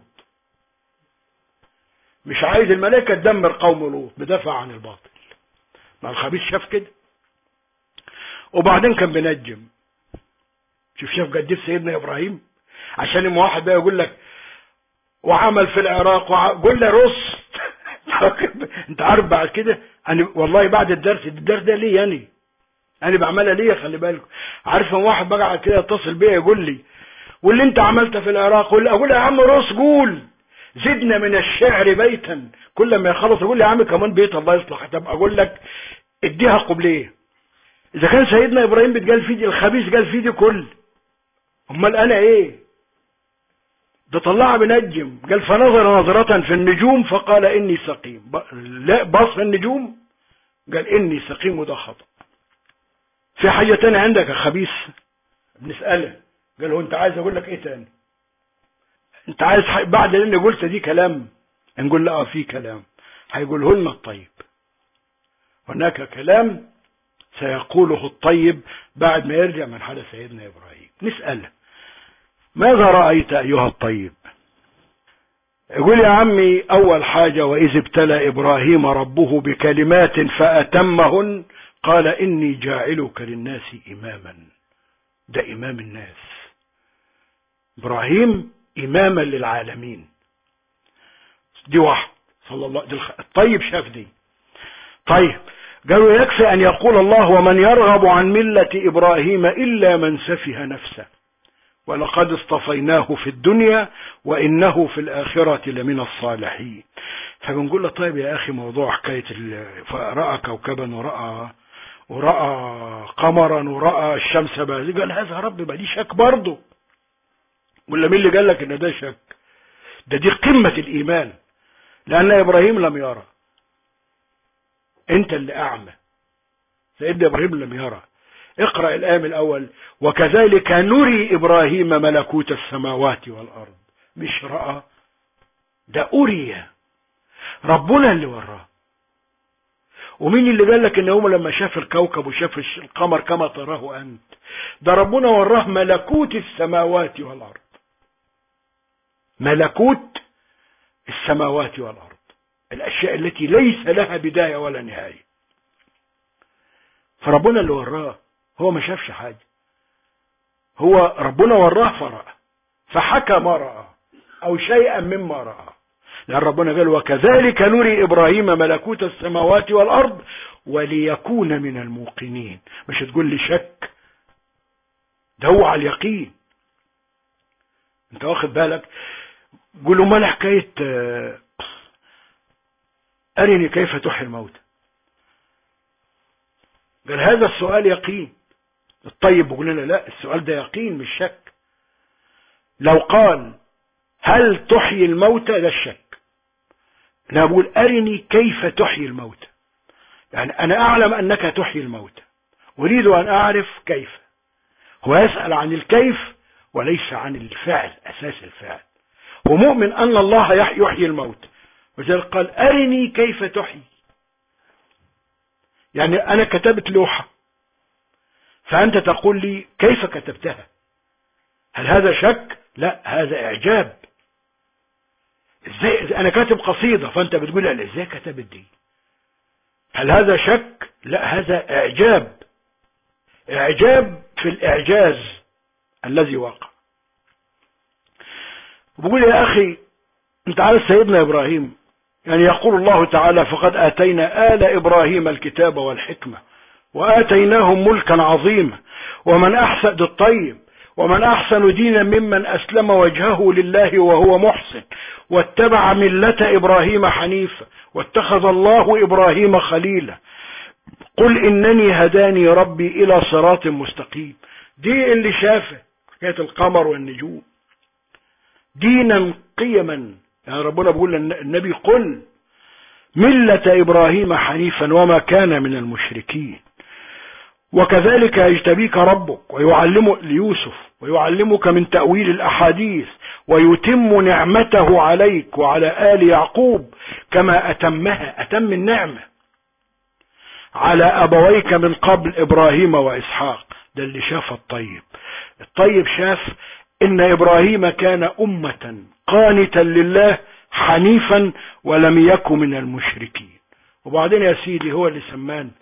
A: مش عايز الملائكه تدمر قوم لوط، بدافع عن الباطل. ما الخبيث شاف كده. وبعدين كان بنجم. شوف شاف قد ايه سيدنا ابراهيم. عشان لما واحد بقى يقول لك وعمل في العراق وع... قول له رص. انت عارف بعد كده انا والله بعد الدرس الدرس ده ليه يعني انا بعملها ليه؟ خلي بالكم. عارف ان واحد بقى كده يتصل بيا يقول لي واللي انت عملته في العراق، اقول له يا عم رص قول زدنا من الشعر بيتا. كل ما يخلص يقول لي يا عم كمان بيت الله يصلح. طب اقول لك اديها قبليه. اذا كان سيدنا ابراهيم بيتقال فيه دي الخبيث قال فيه دي كل، امال انا ايه؟ ده طلعها بنجم. قال فنظر نظرة في النجوم فقال اني سقيم. لا بص في النجوم قال اني سقيم وده خطأ. في حاجة تانية عندك يا خبيث؟ بنسأله قال هو انت عايز اقول لك ايه تاني؟ انت عايز حي... بعد اللي قلت دي كلام؟ نقول لا في كلام هيقوله لنا الطيب. هناك كلام سيقوله الطيب بعد ما يرجع من حال سيدنا ابراهيم. نسأله ماذا رأيت أيها الطيب؟ يقول يا عمي أول حاجة وإذ ابتلى إبراهيم ربه بكلمات فأتمهن قال إني جاعلك للناس إماما ده إمام الناس، إبراهيم إماما للعالمين. دي واحد صلى الله دي الخ... الطيب شاف دي. طيب قالوا يكفي أن يقول الله ومن يرغب عن ملة إبراهيم إلا من سفه نفسه ولقد اصطفيناه في الدنيا وإنه في الآخرة لمن الصالحين. فبنقول له طيب يا أخي موضوع حكاية رأى كوكبا ورأى ورأى قمرا ورأى الشمس بازغة، قال هذا رب ما دي شك برضه، ولا مين اللي قال لك ان ده شك؟ ده دي قمة الإيمان، لأن إبراهيم لم يرى، انت اللي أعمى. سيدنا إبراهيم لم يرى. اقرأ الآية من الأول، وكذلك نري إبراهيم ملكوت السماوات والأرض. مش رأى، ده أري، ربنا اللي وراه. ومين اللي قال لك ان هم لما شاف الكوكب وشاف القمر كما تراه أنت؟ ده ربنا وراه ملكوت السماوات والأرض، ملكوت السماوات والأرض، الأشياء التي ليس لها بداية ولا نهاية. فربنا اللي وراه، هو ما شافش حاجة، هو ربنا وراه فرأى، فحكى ما رأى أو شيئا مما رأى. لأن ربنا قال وكذلك نري إبراهيم ملكوت السماوات والأرض وليكون من الموقنين. مش تقول لي شك، ده هو على اليقين. انت واخد بالك؟ قولوا ما حكاية أرني كيف تحيي الموتى. قال هذا السؤال يقين. الطيب بيقول لنا لا، السؤال ده يقين مش شك. لو قال هل تحيي الموتى ده الشك. انا بقول أرني كيف تحيي الموتى، يعني أنا أعلم أنك تحيي الموتى، أريد أن أعرف كيف. هو يسأل عن الكيف وليس عن الفعل، أساس الفعل. هو مؤمن أن الله يحيي الموتى، وذلك قال أرني كيف تحيي. يعني أنا كتبت لوحة، فأنت تقول لي كيف كتبتها. هل هذا شك؟ لا، هذا إعجاب. ازاي أنا كاتب قصيدة فأنت بتقول لي ازاي كتبت دي؟ هل هذا شك؟ لا، هذا إعجاب، إعجاب في الإعجاز الذي وقع. وبقول يا أخي أنت عارف سيدنا إبراهيم، يعني يقول الله تعالى فقد آتينا آل إبراهيم الكتاب والحكمة وآتيناهم ملكا عظيما ومن أحسن الطيب ومن أحسن دينا ممن أسلم وجهه لله وهو محسن واتبع ملة إبراهيم حنيفا واتخذ الله إبراهيم خليلا قل إنني هداني ربي إلى صراط مستقيم. دي اللي شافه حكاية القمر والنجوم، دينا قيما. يعني ربنا بيقول للنبي قل ملة إبراهيم حنيفا وما كان من المشركين وكذلك يجتبيك ربك ويعلمك ليوسف ويعلمك من تأويل الأحاديث ويتم نعمته عليك وعلى آل يعقوب كما أتمها، أتم النعمة على أبويك من قبل إبراهيم وإسحاق. ده اللي شاف الطيب. الطيب شاف إن إبراهيم كان أمة قانتا لله حنيفا ولم يكن من المشركين. وبعدين يا سيدي هو اللي سمان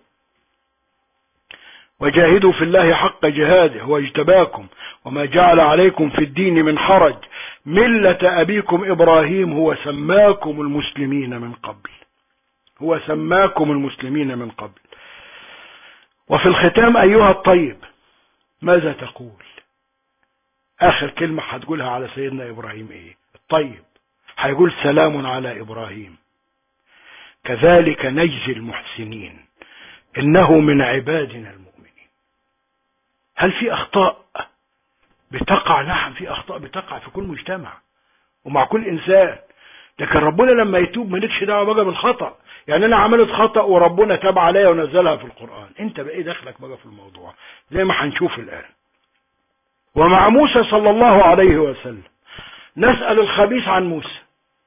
A: وجاهدوا في الله حق جهاده هو اجتباكم وما جعل عليكم في الدين من حرج ملة أبيكم إبراهيم هو سماكم المسلمين من قبل، هو سماكم المسلمين من قبل. وفي الختام أيها الطيب ماذا تقول؟ آخر كلمة هتقولها على سيدنا إبراهيم إيه؟ الطيب هيقول سلام على إبراهيم كذلك نجزي المحسنين إنه من عبادنا المؤمنين. هل في أخطاء بتقع؟ نعم في أخطاء بتقع في كل مجتمع ومع كل إنسان، لكن ربنا لما يتوب مالكش دعوة بقى بالخطأ. يعني أنا عملت خطأ وربنا تاب عليا ونزلها في القرآن، أنت بقى إيه دخلك بقى في الموضوع زي ما هنشوف الآن. ومع موسى صلى الله عليه وسلم نسأل الخبيث عن موسى.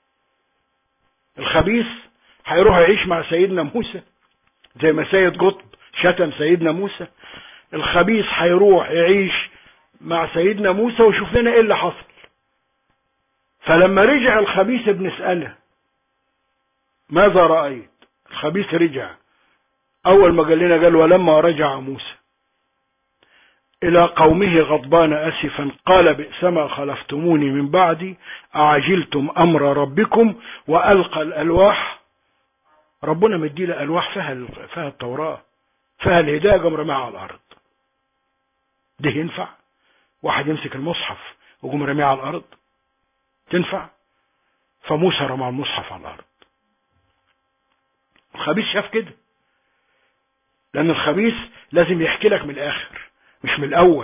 A: الخبيث هيروح يعيش مع سيدنا موسى زي ما سيد قطب شتم سيدنا موسى. الخبيث هيروح يعيش مع سيدنا موسى وشوف لنا ايه اللي حصل. فلما رجع الخبيث بنسأله ماذا رأيت؟ الخبيث رجع أول ما قال لنا قال ولما رجع موسى إلى قومه غضبان أسفا قال بئسما خلفتموني من بعدي أعجلتم أمر ربكم وألقى الألواح. ربنا مدي له ألواح فيها فيها التوراة فيها الهداية، قام رماها على الأرض. ده ينفع واحد يمسك المصحف وقام رميه على الأرض؟ تنفع؟ فموسى رمى المصحف على الأرض. الخبيث شاف كده، لأن الخبيث لازم يحكي لك من الآخر مش من الأول.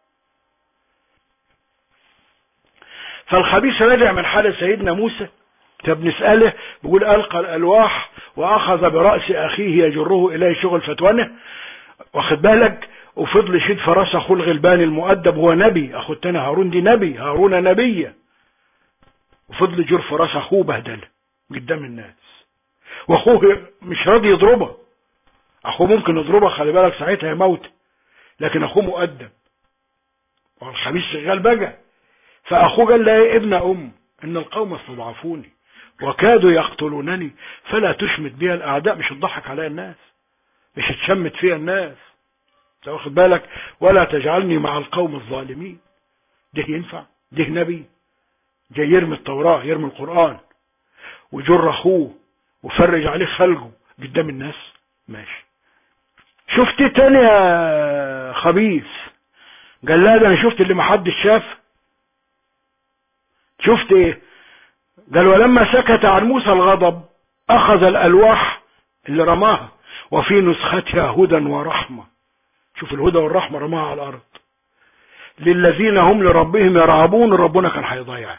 A: فالخبيث رجع من حال سيدنا موسى، فبنسأله بيقول ألقى الألواح وأخذ برأس أخيه يجره إليه شغل فتوانه، واخد بالك، وفضل يشد في راس أخوه الغلبان المؤدب، هو نبي، أخو التاني هارون دي نبي، هارون نبية، وفضل يجر في راس أخوه بهدله قدام الناس، وأخوه مش راضي يضربه. أخوه ممكن يضربه، خلي بالك ساعتها يموت، لكن أخوه مؤدب والخبيث شغال بقى. فأخوه قال له يا ابن أم إن القوم استضعفوني وكادوا يقتلونني فلا تشمت بها الأعداء، مش تضحك عليها الناس، مش تشمت فيها الناس، واخد بالك، ولا تجعلني مع القوم الظالمين. ده ينفع؟ ده نبي جاي يرمي التوراة يرمي القرآن وجر أخوه وفرج عليه خلقه قدام الناس؟ ماشي. شفت تاني يا خبيث؟ قال لا ده انا شفت اللي محدش شاف. شفت ايه؟ قال ولما سكت عن موسى الغضب اخذ الالواح اللي رماها وفي نسختها هدى ورحمة. شوف الهدى والرحمة رماها على الارض للذين هم لربهم يرهبون. ربنا كان هيضيع،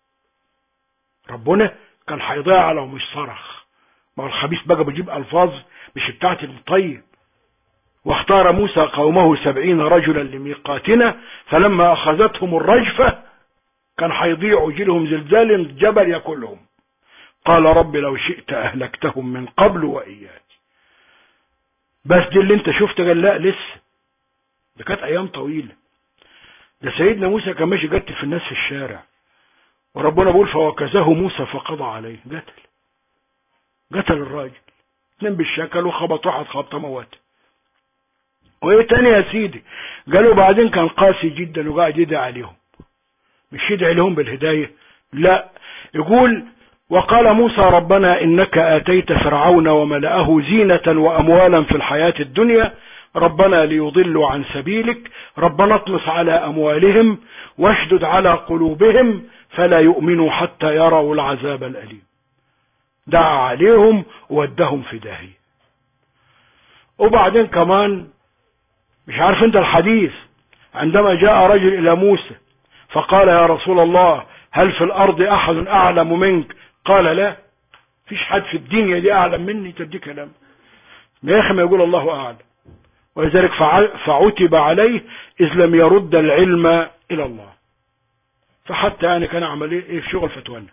A: ربنا كان هيضيع لو مش صرخ. ما هو الخبيث بقى بيجيب الفاظ مش بتاعت الطيب. واختار موسى قومه سبعين رجلا لميقاتنا فلما اخذتهم الرجفة كان هيضيع ويجيلهم زلزال الجبل ياكلهم. قال رب لو شئت اهلكتهم من قبل واياي. بس دي اللي انت شفت؟ قال لا لسه، ده كانت ايام طويلة. ده سيدنا موسى كان ماشي قتل في الناس في الشارع، وربنا بيقول فوكزه موسى فقضى عليه، قتل قتل الراجل، اتنين بالشكل وخبط واحد خبطه موت. وايه تاني يا سيدي؟ قالوا بعدين كان قاسي جدا وقاعد يدعي عليهم، مش يدعي لهم بالهداية، لا، يقول وقال موسى ربنا إنك آتيت فرعون وملأه زينة وأموالا في الحياة الدنيا ربنا ليضلوا عن سبيلك ربنا اطمس على أموالهم واشدد على قلوبهم فلا يؤمنوا حتى يروا العذاب الأليم. دعا عليهم وودهم في داهية. وبعدين كمان مش عارف انت الحديث، عندما جاء رجل إلى موسى فقال يا رسول الله هل في الأرض أحد أعلم منك؟ قال لا، فيش حد في الدنيا دي أعلم مني. تدي كلام ما يخم يقول الله أعلم، ولذلك فعتب عليه إذ لم يرد العلم إلى الله. فحتى يعني كان عمل ايه في شغل فتوانا.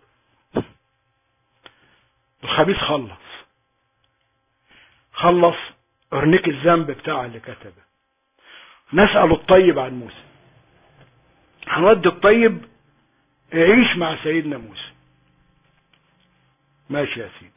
A: الخبيث خلص خلص ارنيك الذنب بتاع اللي كتبه. نسأل الطيب عن موسى، هنودي الطيب يعيش مع سيدنا موسى. ماشي يا سيدي.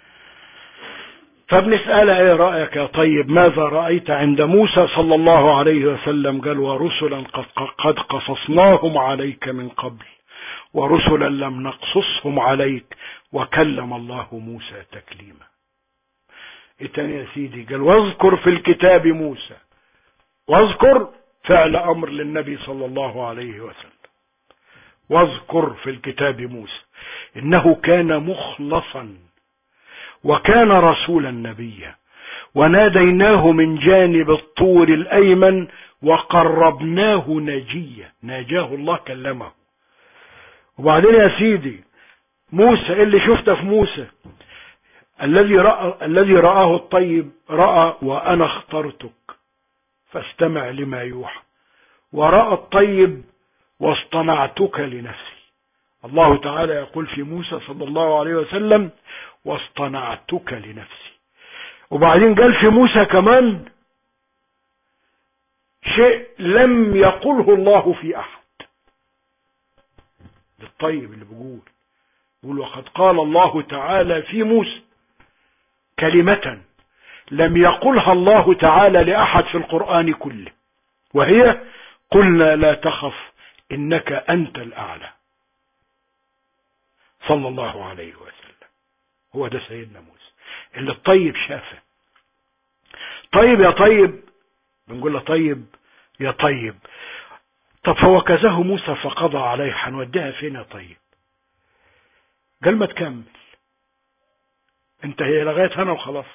A: فبنسأله ايه رأيك يا طيب ماذا رأيت عند موسى صلى الله عليه وسلم؟ قال ورسلا قد, قد قصصناهم عليك من قبل ورسلا لم نقصصهم عليك وكلم الله موسى تكليما. ايه تاني يا سيدي؟ قال واذكر في الكتاب موسى. واذكر فعل امر للنبي صلى الله عليه وسلم. واذكر في الكتاب موسى انه كان مخلصا وكان رسولا نبيا وناديناه من جانب الطور الايمن وقربناه نجيا. ناجاه الله كلمه. وبعدين يا سيدي موسى اللي شفته في موسى الذي رأى الذي رآه الطيب رأى وانا اخترتك فاستمع لما يوحى، ورأى الطيب واصطنعتك لنفسي. الله تعالى يقول في موسى صلى الله عليه وسلم واصطنعتك لنفسي. وبعدين قال في موسى كمان شيء لم يقله الله في احد. للطيب اللي بيقول بيقول وقد قال الله تعالى في موسى كلمة لم يقلها الله تعالى لأحد في القرآن كله. وهي قلنا لا تخف إنك أنت الأعلى صلى الله عليه وسلم. هو ده سيدنا موسى اللي الطيب شافه. طيب يا طيب، بنقول له طيب يا طيب. طب فوكزه موسى فقضى عليه، هنوديها فين يا طيب؟ قال ما تكمل انت، هي لغاية هنا وخلاص.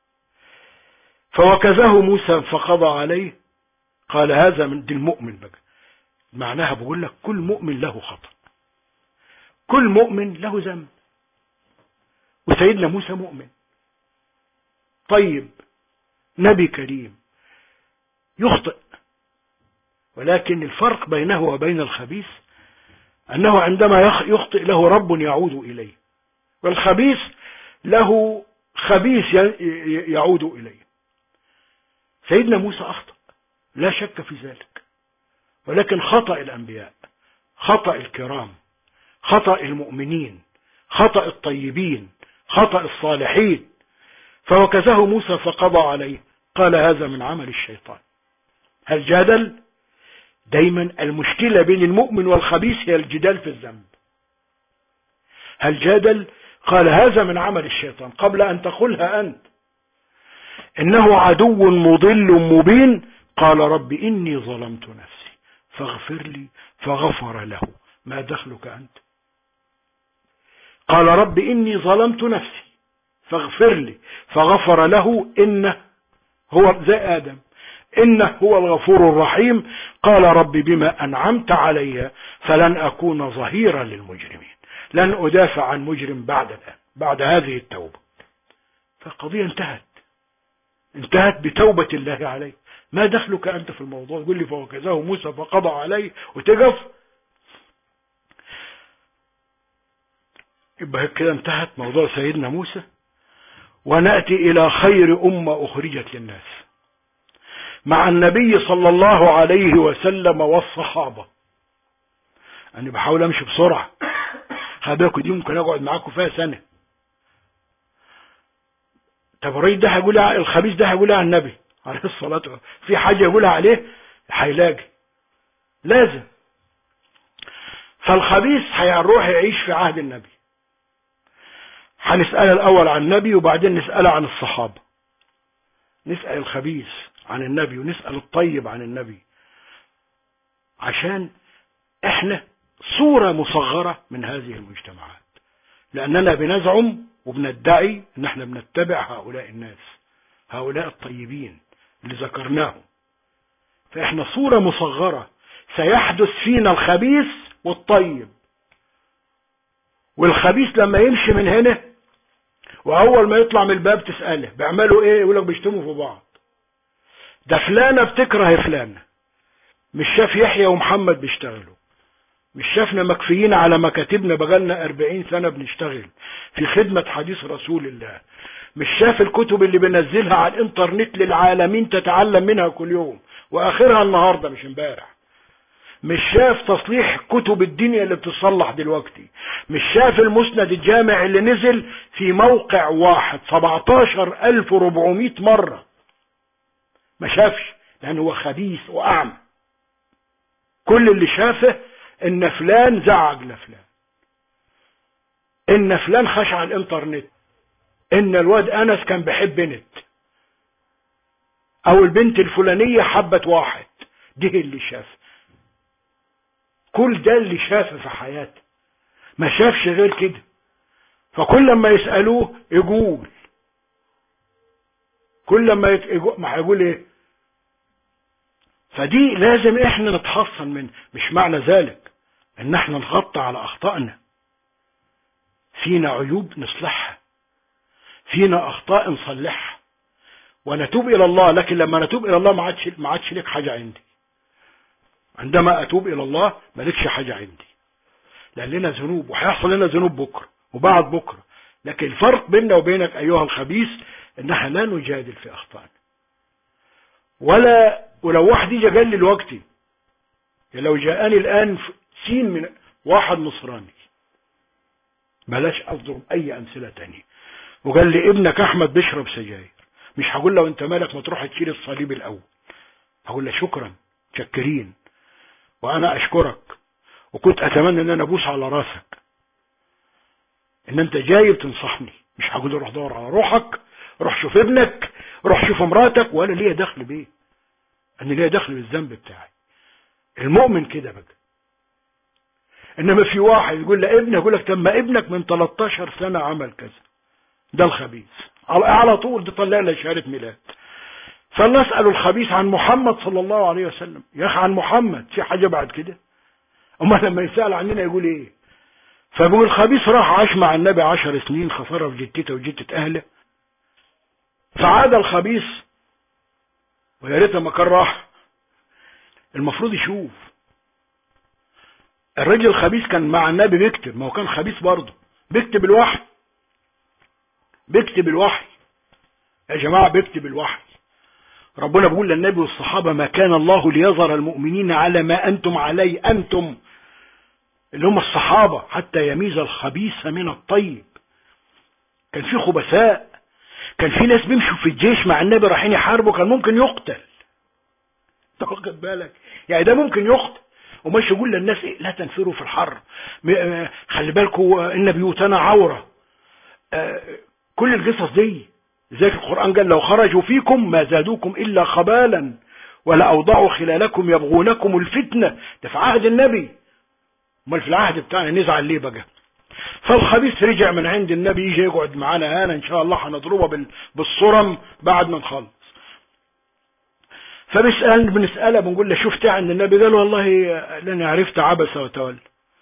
A: فوكزه موسى فقضى عليه قال هذا من دي المؤمن بقى. معناها بقول لك كل مؤمن له خطأ، كل مؤمن له ذنب، وسيدنا موسى مؤمن طيب نبي كريم يخطئ، ولكن الفرق بينه وبين الخبيث أنه عندما يخطئ له رب يعود إليه، والخبيث له خبيث يعود إليه. سيدنا موسى أخطأ لا شك في ذلك، ولكن خطأ الأنبياء، خطأ الكرام، خطأ المؤمنين، خطأ الطيبين، خطأ الصالحين. فوكزه موسى فقضى عليه قال هذا من عمل الشيطان. هل جادل؟ دايما المشكلة بين المؤمن والخبيث هي الجدال في الذنب. هل جادل؟ قال هذا من عمل الشيطان قبل أن تقولها أنت. إنه عدو مضل مبين. قال رب إني ظلمت نفسي فاغفر لي فغفر له. ما دخلك أنت؟ قال رب إني ظلمت نفسي فاغفر لي فغفر له إنه هو زي آدم إنه هو الغفور الرحيم. قال رب بما أنعمت علي فلن أكون ظهيرا للمجرمين، لن أدافع عن مجرم بعد الآن بعد هذه التوبة. فالقضية انتهت انتهت بتوبة الله عليه. ما دخلك أنت في الموضوع؟ تقول لي فوكزه موسى فقضى عليه وتقف؟ يبقى كده انتهت موضوع سيدنا موسى. ونأتي إلى خير أمة أخرجت للناس مع النبي صلى الله عليه وسلم والصحابة. أنا بحاول أمشي بسرعة، هذاك دي ممكن أقعد معاكم فيها سنة. طب الرجل ده هيقولها، الخبيث ده هيقولها عن النبي عليه الصلاة والسلام، في حاجة يقولها عليه هيلاقي لازم. فالخبيث هيروح يعيش في عهد النبي، هنسأل الأول عن النبي وبعدين نسأل عن الصحابة. نسأل الخبيث عن النبي ونسأل الطيب عن النبي، عشان احنا صورة مصغرة من هذه المجتمعات، لأننا بنزعم وبندعي ان احنا بنتبع هؤلاء الناس، هؤلاء الطيبين اللي ذكرناهم. فاحنا صورة مصغرة، سيحدث فينا الخبيث والطيب. والخبيث لما يمشي من هنا واول ما يطلع من الباب تسأله بيعملوا ايه، يقولك بيشتموا في بعض. ده فلانة بتكره فلانة، مش شاف يحيى ومحمد بيشتغلوا، مش شافنا مكفيين على مكاتبنا بقالنا أربعين سنة بنشتغل في خدمة حديث رسول الله، مش شاف الكتب اللي بنزلها على الانترنت للعالمين تتعلم منها كل يوم واخرها النهاردة مش امبارح، مش شاف تصليح كتب الدنيا اللي بتصلح دلوقتي، مش شاف المسند الجامع اللي نزل في موقع واحد سبعتاشر ألف وأربعمائة مرة، ما شافش لأنه هو خبيث وأعمى. كل اللي شافه ان فلان زعج لفلان، ان فلان خش على الانترنت، ان الواد انس كان بيحب بنت، او البنت الفلانية حبت واحد. ده اللي شافه، كل ده اللي شافه في حياته، ما شافش غير كده. فكل ما يسألوه يقول، كل ما يقول ما هيقول ايه. فدي لازم احنا نتحصن من، مش معنى ذلك ان احنا نغطي على اخطائنا، فينا عيوب نصلحها، فينا اخطاء نصلحها ونتوب الى الله. لكن لما نتوب الى الله ما عادش ما عادش لك حاجه عندي. عندما اتوب الى الله ما لكش حاجه عندي، لان لنا ذنوب وهيحصل لنا ذنوب بكره وبعد بكره. لكن الفرق بيننا وبينك ايها الخبيث ان احنا لا نجادل في اخطائنا. ولا ولو واحد يجي قال لي دلوقتي، لو جاءني الان سين من واحد نصراني، بلاش اضرب اي امثله تانية، وقال لي ابنك احمد بيشرب سجاير، مش هقول له انت مالك ما تروح تشيل الصليب الاول، هقول له شكرا شكرين، وانا اشكرك، وكنت اتمنى ان انا ابوس على راسك ان انت جاي بتنصحني. مش هقول روح دور على روحك، روح شوف ابنك، روح شوف مراتك، ولا ليه دخل بيه، انا ليه دخل بالذنب بتاعي. المؤمن كده بقى. انما في واحد يقول لابنه، يقول لك طب ما ابنك من تلتاشر سنة عمل كذا، ده الخبيث على طول، ده طلع له شهاده ميلاد. فلنسأل الخبيث عن محمد صلى الله عليه وسلم. يا اخي عن محمد في حاجه بعد كده؟ اما لما يسأل عننا يقول ايه؟ فبقول الخبيث راح عاش مع النبي عشر سنين، خسره في جتته وجتة اهله، فعاد الخبيث، ويا ريت ما كان راح. المفروض يشوف الرجل الخبيث كان مع النبي بيكتب، ما هو كان خبيث برضه، بيكتب الوحي، بيكتب الوحي يا جماعة، بيكتب الوحي. ربنا بيقول للنبي والصحابة ما كان الله ليظهر المؤمنين على ما أنتم عليه، أنتم اللي هم الصحابة، حتى يميز الخبيث من الطيب. كان في خبثاء، كان في ناس بيمشوا في الجيش مع النبي رايحين يحاربوا، كان ممكن يقتل. تاخد بالك؟ يعني ده ممكن يقتل، ومش يقول للناس إيه لا تنفروا في الحر، خلي بالكم إن بيوتنا عورة، كل القصص دي. ذلك القرآن قال لو خرجوا فيكم ما زادوكم إلا خبالا ولا أوضعوا خلالكم يبغونكم الفتنة. ده في عهد النبي، امال في العهد بتاعنا نزعل ليه بقى؟ فالخبيث رجع من عند النبي، يجي يقعد معانا هنا ان شاء الله هنضربه بالصرم بعد ما نخلص. فبسأل بنسأله بنقول له شفت عند النبي؟ قال والله لاني عرفت عبس وتولى.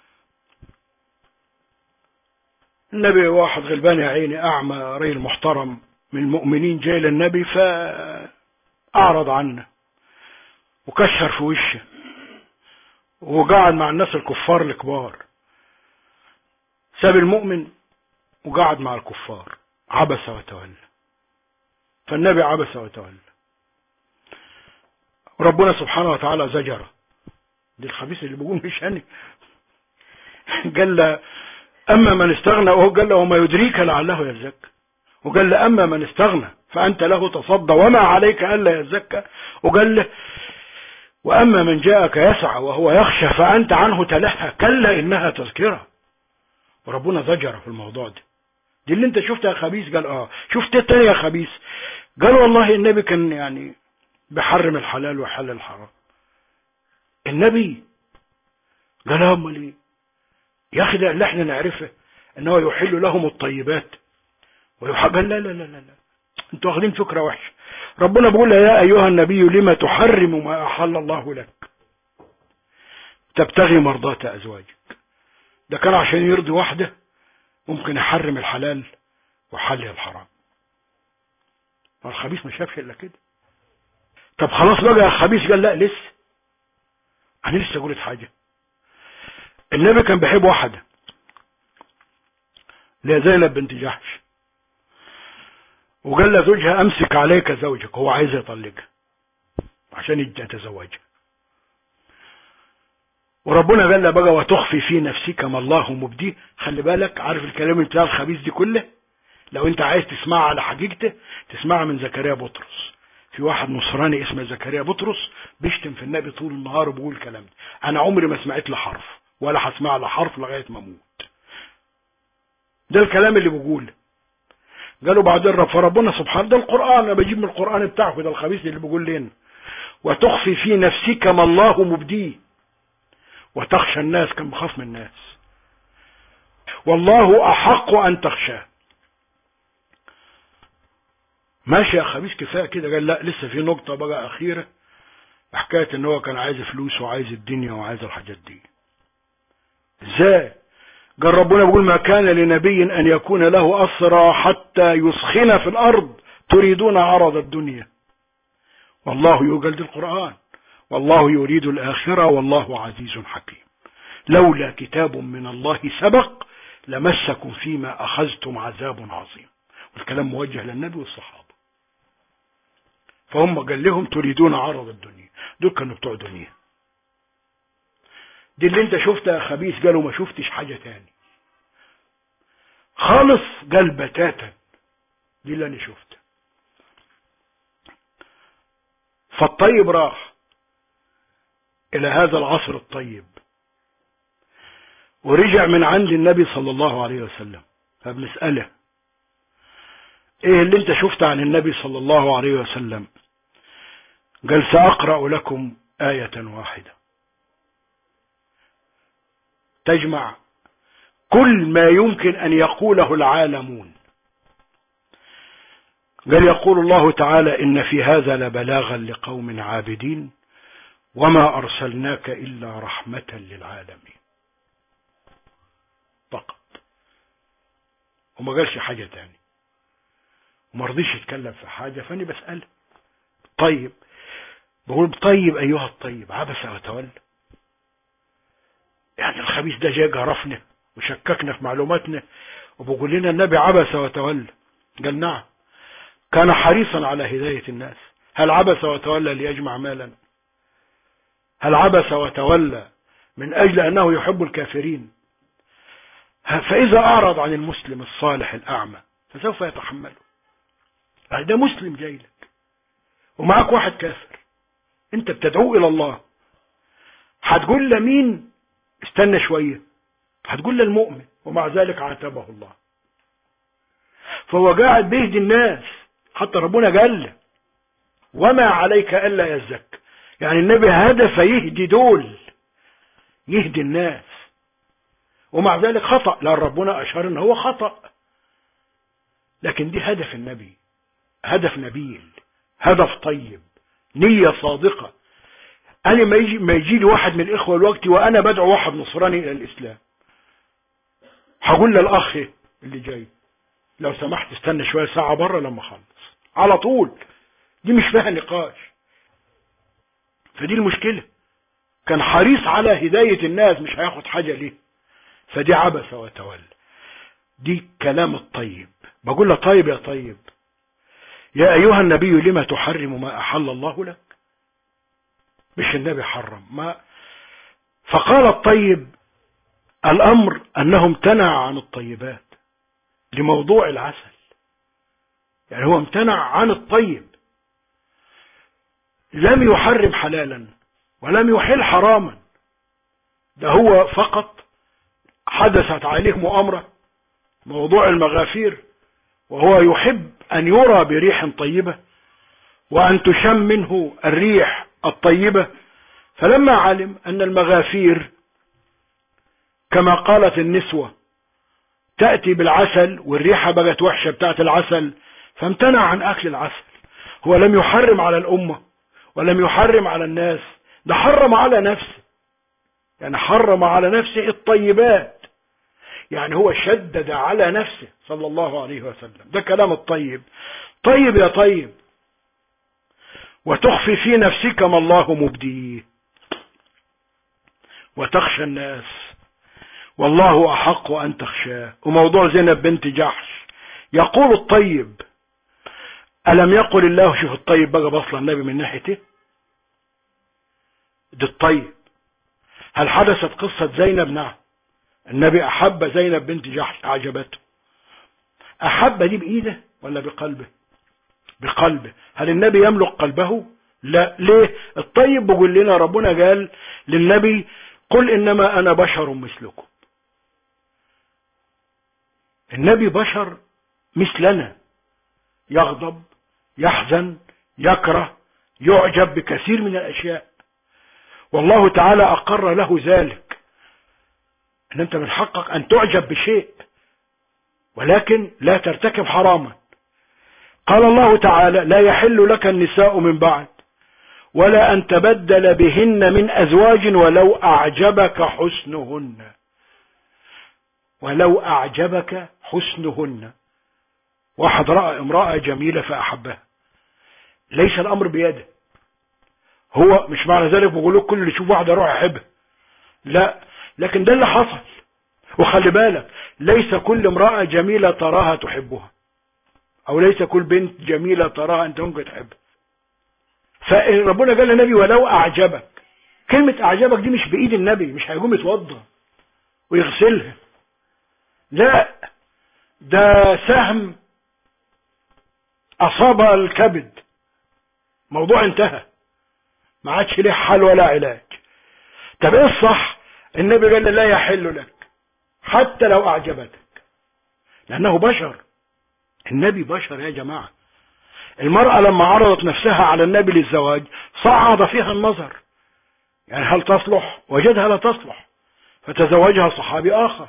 A: النبي واحد غلبان يا عيني اعمى راجل محترم من المؤمنين جاي للنبي، فأعرض عنه وكشر في وشه وقعد مع الناس الكفار الكبار، ساب المؤمن وقعد مع الكفار، عبس وتولى. فالنبي عبس وتولى، وربنا سبحانه وتعالى زجره. دي الخبيث اللي بيقول مش هني. قال له اما من استغنى، وهو قال له وما يدريك لعله يزكى، وقال له اما من استغنى فانت له تصدى وما عليك الا يزكى، وقال له واما من جاءك يسعى وهو يخشى فانت عنه تلهى كلا انها تذكره. وربنا زجره في الموضوع ده. دي اللي انت شفتها يا خبيث؟ قال اه. شفت التاني يا خبيث؟ قال والله النبي كان يعني بحرم الحلال وحلل الحرام. النبي قال امال ايه يا اخي؟ ده اللي احنا نعرفه انه يحل لهم الطيبات ويحب. لا لا لا لا لا، انتوا واخدين فكره وحشه. ربنا بيقول يا ايها النبي لما تحرم ما احل الله لك تبتغي مرضات ازواجك. ده كان عشان يرضي واحده ممكن يحرم الحلال وحلل الحرام. الخبيث ما شافش الا كده. طب خلاص بقى الخبيث قال لا لسه، انا لسه قلت حاجه. النبي كان بيحب واحده اللي زينب بنت جحش، وقال لزوجها امسك عليك زوجك، هو عايز يطلقها عشان يجي يتزوجها. وربنا قال له بقى وتخفي في نفسك ما الله مبديه. خلي بالك، عارف الكلام بتاع الخبيث دي كله لو انت عايز تسمعها على حقيقته تسمعها من زكريا بطرس. في واحد نصراني اسمه زكريا بطرس بيشتم في النبي طول النهار وبيقول الكلام ده. انا عمري ما سمعت له حرف ولا هسمع له حرف لغايه ما اموت. ده الكلام اللي بيقوله. قالوا بعدين رب فربنا سبحانه، ده القرآن انا بجيب من القرآن بتاعه، ده الخبيث اللي بيقول لنا وتخفي في نفسك ما الله مبديه وتخشى الناس. كان بخاف من الناس، والله احق ان تخشاه. ماشي يا خبيث كفايه كده. قال لا لسه في نقطه بقى اخيره، حكايه ان هو كان عايز فلوس وعايز الدنيا وعايز الحاجات دي. ازاي؟ قال ربنا بيقول ما كان لنبي ان يكون له اسرى حتى يسخن في الارض تريدون عرض الدنيا والله يقول دي القرآن والله يريد الاخره والله عزيز حكيم. لولا كتاب من الله سبق لمسكم فيما اخذتم عذاب عظيم. والكلام موجه للنبي والصحابه. فهم قال لهم تريدون عرض الدنيا، دول كانوا بتوع دنيا. دي اللي انت شفتها يا خبيث. قالوا ما شفتش حاجه تاني خالص. قال بتاتا دي اللي انا شفتها. فالطيب راح إلى هذا العصر الطيب ورجع من عند النبي صلى الله عليه وسلم، فبنسأله ايه اللي انت شفت عن النبي صلى الله عليه وسلم؟ قال سأقرأ لكم آية واحدة تجمع كل ما يمكن أن يقوله العالمون. قال يقول الله تعالى إن في هذا لبلاغا لقوم عابدين وما أرسلناك إلا رحمة للعالمين فقط، وما قالش حاجة تاني وما رضيش يتكلم في حاجة. فأني بسأله طيب، بقول طيب أيها الطيب عبس وتولى، يعني الخبيث ده جاي جرفنا وشككنا في معلوماتنا وبقول لنا النبي عبس وتولى. قال نعم، كان حريصا على هداية الناس. هل عبس وتولى ليجمع مالا؟ هل عبس وتولى من أجل أنه يحب الكافرين؟ فإذا أعرض عن المسلم الصالح الأعمى فسوف يتحمله. ده مسلم جاي لك ومعك واحد كافر، انت بتدعوه إلى الله، هتقول لمين؟ استنى شوية، هتقول للمؤمن، ومع ذلك عاتبه الله. فهو قاعد بيهدي الناس، حتى ربنا قال وما عليك ألا يزكى، يعني النبي هدف يهدي دول، يهدي الناس، ومع ذلك خطأ، لأن ربنا أشار ان هو خطأ. لكن دي هدف النبي، هدف نبيل، هدف طيب، نية صادقة. أنا ما يجي, ما يجي لي واحد من الإخوة الوقت وأنا بدعو واحد نصراني إلى الإسلام، هقول للأخ اللي جاي لو سمحت استنى شوية ساعة بره لما أخلص على طول. دي مش فيها نقاش. فدي المشكلة، كان حريص على هداية الناس، مش هياخد حاجة ليه. فدي عبس وتولى. دي كلام الطيب. بقول له طيب يا طيب، يا أيها النبي لما تحرم ما أحل الله لك؟ مش النبي حرم ما. فقال الطيب الأمر أنه امتنع عن الطيبات لموضوع العسل، يعني هو امتنع عن الطيب، لم يحرم حلالا ولم يحل حراما. ده هو فقط حدثت عليه مؤامرة موضوع المغافير، وهو يحب أن يرى بريح طيبة وأن تشم منه الريح الطيبة. فلما علم أن المغافير كما قالت النسوة تأتي بالعسل والريحة بقت وحشة بتاعت العسل، فامتنع عن أكل العسل. هو لم يحرم على الأمة ولم يحرم على الناس، ده حرم على نفسه، يعني حرم على نفسه الطيبات، يعني هو شدد على نفسه صلى الله عليه وسلم. ده كلام الطيب. طيب يا طيب، وتخفي في نفسك ما الله مبديه وتخشى الناس والله أحق أن تخشاه. وموضوع زينب بنت جحش، يقول الطيب ألم يقل الله، شوف الطيب بقى بصل النبي من ناحيته، ده الطيب. هل حدثت قصة زينب؟ نعم، النبي أحب زينب بنت جحش، أعجبته. أحب دي بإيده ولا بقلبه؟ بقلبه. هل النبي يملك قلبه؟ لا. ليه؟ الطيب بيقول لنا ربنا قال للنبي قل إنما أنا بشر مثلكم. النبي بشر مثلنا، يغضب، يحزن، يكره، يعجب بكثير من الأشياء، والله تعالى أقر له ذلك، أن أنت من حقك أن تعجب بشيء ولكن لا ترتكب حراما. قال الله تعالى لا يحل لك النساء من بعد ولا أن تبدل بهن من أزواج ولو أعجبك حسنهن، ولو أعجبك حسنهن. واحد رأى امرأة جميلة فأحبها، ليس الأمر بيده، هو مش معنى ذلك بقول لك كل اللي يشوف واحدة روح يحبها، لا، لكن ده اللي حصل. وخلي بالك ليس كل امرأة جميلة تراها تحبها، أو ليس كل بنت جميلة تراها أنت ممكن تحبها. فربنا قال للنبي ولو أعجبك. كلمة أعجبك دي مش بإيد النبي، مش هيقوم يتوضى ويغسلها، لا، ده سهم أصاب الكبد، موضوع انتهى، ما عادش ليه حل ولا علاج. طب ايه الصح؟ النبي قال لا يحل لك حتى لو اعجبتك، لانه بشر. النبي بشر يا جماعة. المرأة لما عرضت نفسها على النبي للزواج صعد فيها النظر، يعني هل تصلح؟ وجدها لا تصلح فتزوجها صحابي آخر.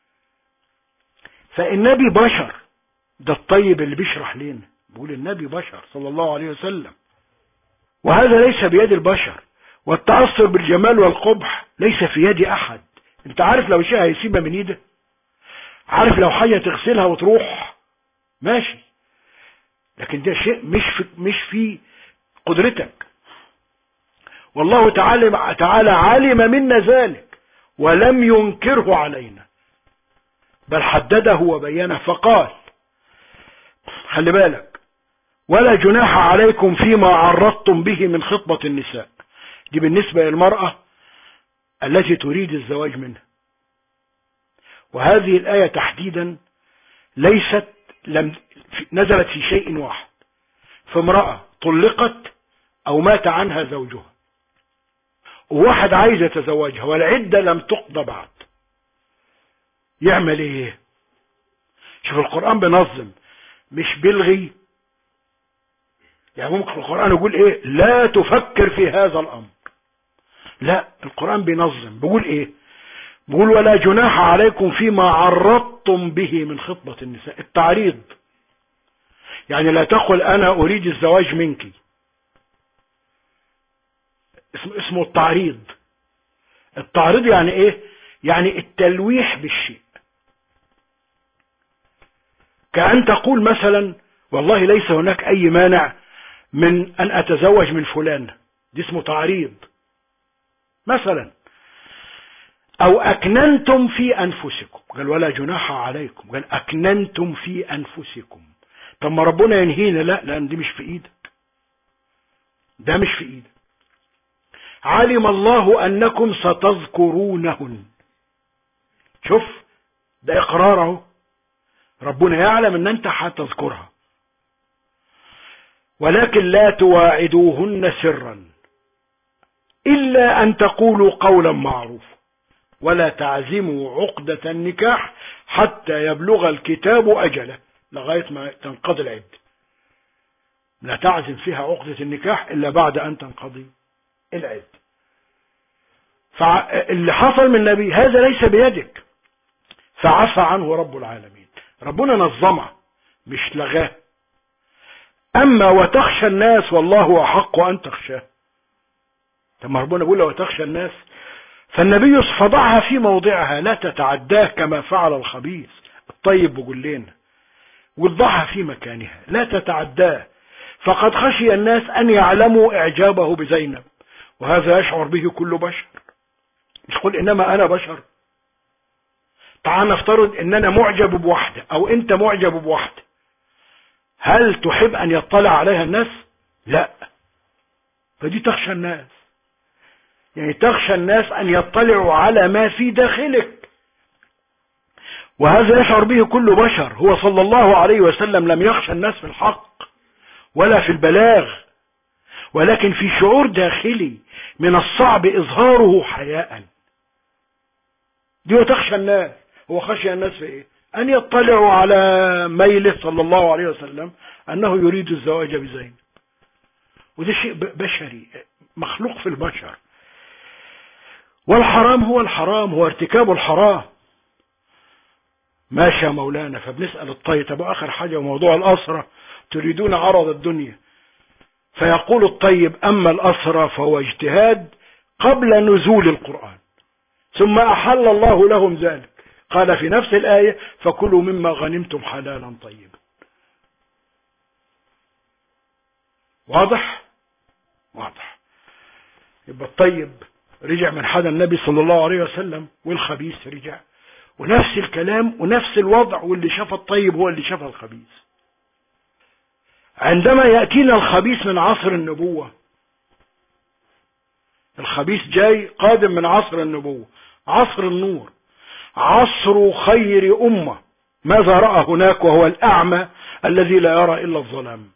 A: فالنبي بشر. ده الطيب اللي بيشرح لنا بيقول النبي بشر صلى الله عليه وسلم، وهذا ليس بيد البشر. والتأثر بالجمال والقبح ليس في يد أحد. انت عارف لو شيء هيسيبها من ايده؟ عارف لو حاجة تغسلها وتروح ماشي، لكن ده شيء مش في مش في قدرتك. والله تعالى تعالى علم منا ذلك ولم ينكره علينا، بل حدده وبينه فقال خلي بالك ولا جناح عليكم فيما عرضتم به من خطبة النساء. دي بالنسبة للمرأة التي تريد الزواج منها. وهذه الآية تحديدا ليست لم نزلت في شيء واحد، في امرأة طلقت أو مات عنها زوجها وواحد عايز يتزوجها والعدة لم تقضى بعد، يعمل ايه؟ شوف القرآن بنظم مش بيلغي. يعني ممكن القرآن يقول ايه لا تفكر في هذا الأمر، لا القرآن بينظم بيقول ايه؟ بيقول ولا جناح عليكم فيما عرضتم به من خطبة النساء. التعريض يعني لا تقل انا اريد الزواج منك، اسمه التعريض. التعريض يعني ايه؟ يعني التلويح بالشيء، كأن تقول مثلا والله ليس هناك اي مانع من ان اتزوج من فلان، دي اسمه تعريض مثلا. او اكننتم في انفسكم، قال ولا جناح عليكم، قال اكننتم في انفسكم. طب ما ربنا ينهينا؟ لا لان دي مش في ايدك، ده مش في ايدك. علم الله انكم ستذكرونهن، شوف ده اقراره، ربنا يعلم ان انت هتذكرها، ولكن لا تواعدوهن سرا الا ان تقولوا قولا معروفا ولا تعزموا عقدة النكاح حتى يبلغ الكتاب اجله، لغاية ما تنقضي العدة. لا تعزم فيها عقدة النكاح الا بعد ان تنقضي العدة. فاللي حصل من النبي هذا ليس بيدك، فعفى عنه رب العالمين. ربنا نظمه مش لغاه. اما وتخشى الناس والله احق ان تخشاه. لما ربنا يقول وتخشى الناس، فالنبي فضعها في موضعها لا تتعداه كما فعل الخبيث. الطيب بيقول لنا وضعها في مكانها لا تتعداه، فقد خشي الناس ان يعلموا اعجابه بزينب، وهذا يشعر به كل بشر. مش قل انما انا بشر. تعال نفترض ان انا معجب بواحدة او انت معجب بواحدة، هل تحب ان يطلع عليها الناس؟ لا. فدي تخشى الناس، يعني تخشى الناس ان يطلعوا على ما في داخلك، وهذا يشعر به كل بشر. هو صلى الله عليه وسلم لم يخشى الناس في الحق ولا في البلاغ، ولكن في شعور داخلي من الصعب اظهاره حياء. دي وتخشى الناس. هو خشي الناس في ايه؟ ان يطلعوا على ميله صلى الله عليه وسلم انه يريد الزواج بزينب، وده شيء بشري مخلوق في البشر. والحرام هو الحرام، هو ارتكاب الحرام. ماشي يا مولانا. فبنسأل الطيب طب اخر حاجة وموضوع الاسرة، تريدون عرض الدنيا. فيقول الطيب اما الاسرة فهو اجتهاد قبل نزول القرآن، ثم احل الله لهم ذلك. قال في نفس الآية فكلوا مما غنمتم حلالا طيبا. واضح؟ واضح. يبقى الطيب رجع من حدا النبي صلى الله عليه وسلم، والخبيث رجع، ونفس الكلام ونفس الوضع، واللي شاف الطيب هو اللي شاف الخبيث. عندما يأتينا الخبيث من عصر النبوة، الخبيث جاي قادم من عصر النبوة، عصر النور، عصر خير أمة. ماذا رأى هناك وهو الأعمى الذي لا يرى إلا الظلام؟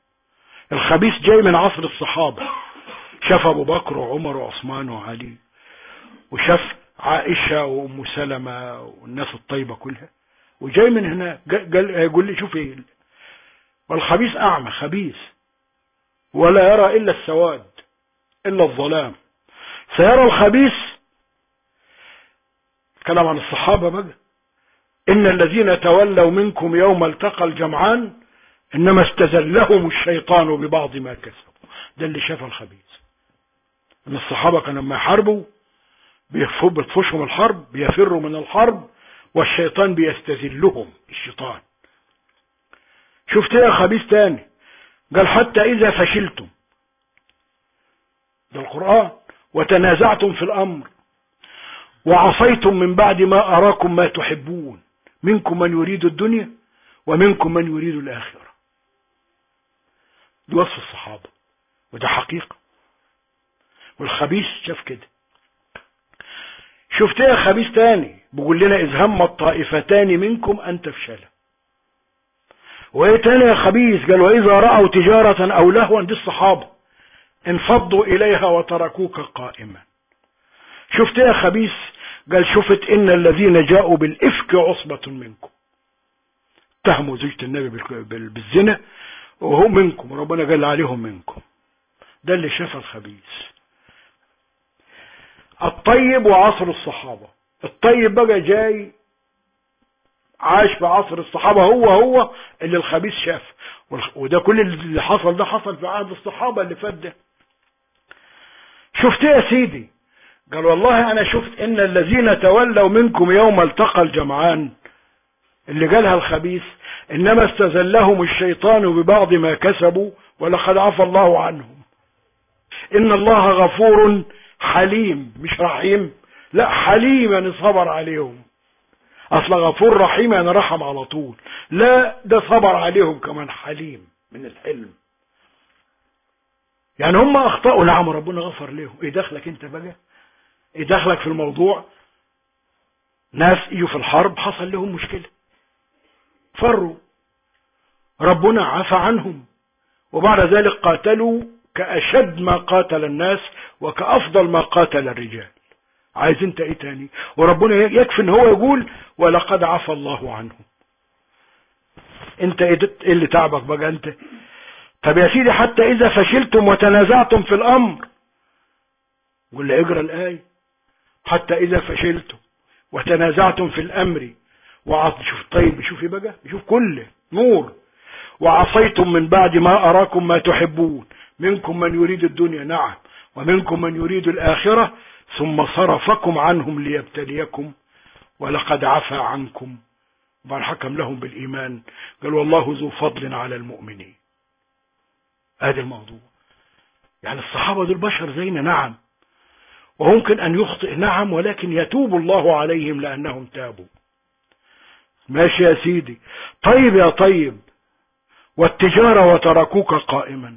A: الخبيث جاي من عصر الصحابة، شاف أبو بكر وعمر وعثمان وعلي، وشاف عائشة وأم سلمة والناس الطيبة كلها، وجاي من هناك قال يقول لي شوف ايه، والخبيث أعمى خبيث ولا يرى إلا السواد إلا الظلام، سيرى الخبيث. كلام عن الصحابة بقى، إن الذين تولوا منكم يوم التقى الجمعان إنما استزلهم الشيطان ببعض ما كسبوا. ده اللي شاف الخبيث. إن الصحابة كانوا لما يحاربوا بيطفشهم الحرب، بيفروا من الحرب والشيطان بيستزلهم الشيطان. شفت ايه يا خبيث تاني؟ قال حتى إذا فشلتم، ده القرآن، وتنازعتم في الأمر وعصيتم من بعد ما أراكم ما تحبون منكم من يريد الدنيا ومنكم من يريد الآخرة. ده وصف الصحابة وده حقيقة. والخبيث شاف كده. شفت ايه خبيث تاني؟ بيقول لنا إذ هم الطائفتان منكم أن تفشلا. وايه تاني يا خبيث؟ قال وإذا رأوا تجارة أو لهوا، دي الصحابة، انفضوا إليها وتركوك قائما. شفت ايه يا خبيث؟ قال شفت إن الذين جاءوا بالإفك عصبة منكم، اتهموا زوجة النبي بالزنا وهم منكم، ربنا قال عليهم منكم. ده اللي شاف الخبيث. الطيب وعصر الصحابة. الطيب بقى جاي عاش في عصر الصحابة، هو هو اللي الخبيث شاف. وده كل اللي حصل ده حصل في عهد الصحابة اللي فات ده. شفت ايه يا سيدي؟ قال والله انا شفت ان الذين تولوا منكم يوم التقى الجمعان، اللي قالها الخبيث، انما استزلهم الشيطان ببعض ما كسبوا ولقد عفى الله عنهم. ان الله غفور حليم، مش رحيم، لا حليم يعني صبر عليهم. اصل غفور رحيم يعني رحم على طول، لا ده صبر عليهم كمان، حليم من الحلم. يعني هم اخطأوا، نعم ربنا غفر لهم. ايه دخلك انت بقى؟ ايه دخلك في الموضوع؟ ناس ايوا في الحرب حصل لهم مشكلة فروا، ربنا عفى عنهم، وبعد ذلك قاتلوا كأشد ما قاتل الناس وكأفضل ما قاتل الرجال. عايز انت ايه تاني؟ وربنا يكفي ان هو يقول ولقد عفى الله عنهم. انت ايه اللي تعبك بقى انت؟ طب يا سيدي حتى اذا فشلتم وتنازعتم في الامر، قول لي اقرا الايه. حتى اذا فشلتم وتنازعتم في الامر وعص شوف طيب، شوفي بقى، شوف كله نور. وعصيتم من بعد ما اراكم ما تحبون منكم من يريد الدنيا، نعم، ومنكم من يريد الاخره، ثم صرفكم عنهم ليبتليكم ولقد عفى عنكم. وبعد حكم لهم بالايمان قال والله ذو فضل على المؤمنين. هذا الموضوع. يعني الصحابه دول بشر زينا، نعم، وممكن ان يخطئ، نعم، ولكن يتوب الله عليهم لانهم تابوا. ماشي يا سيدي. طيب يا طيب، والتجارة وتركوك قائما،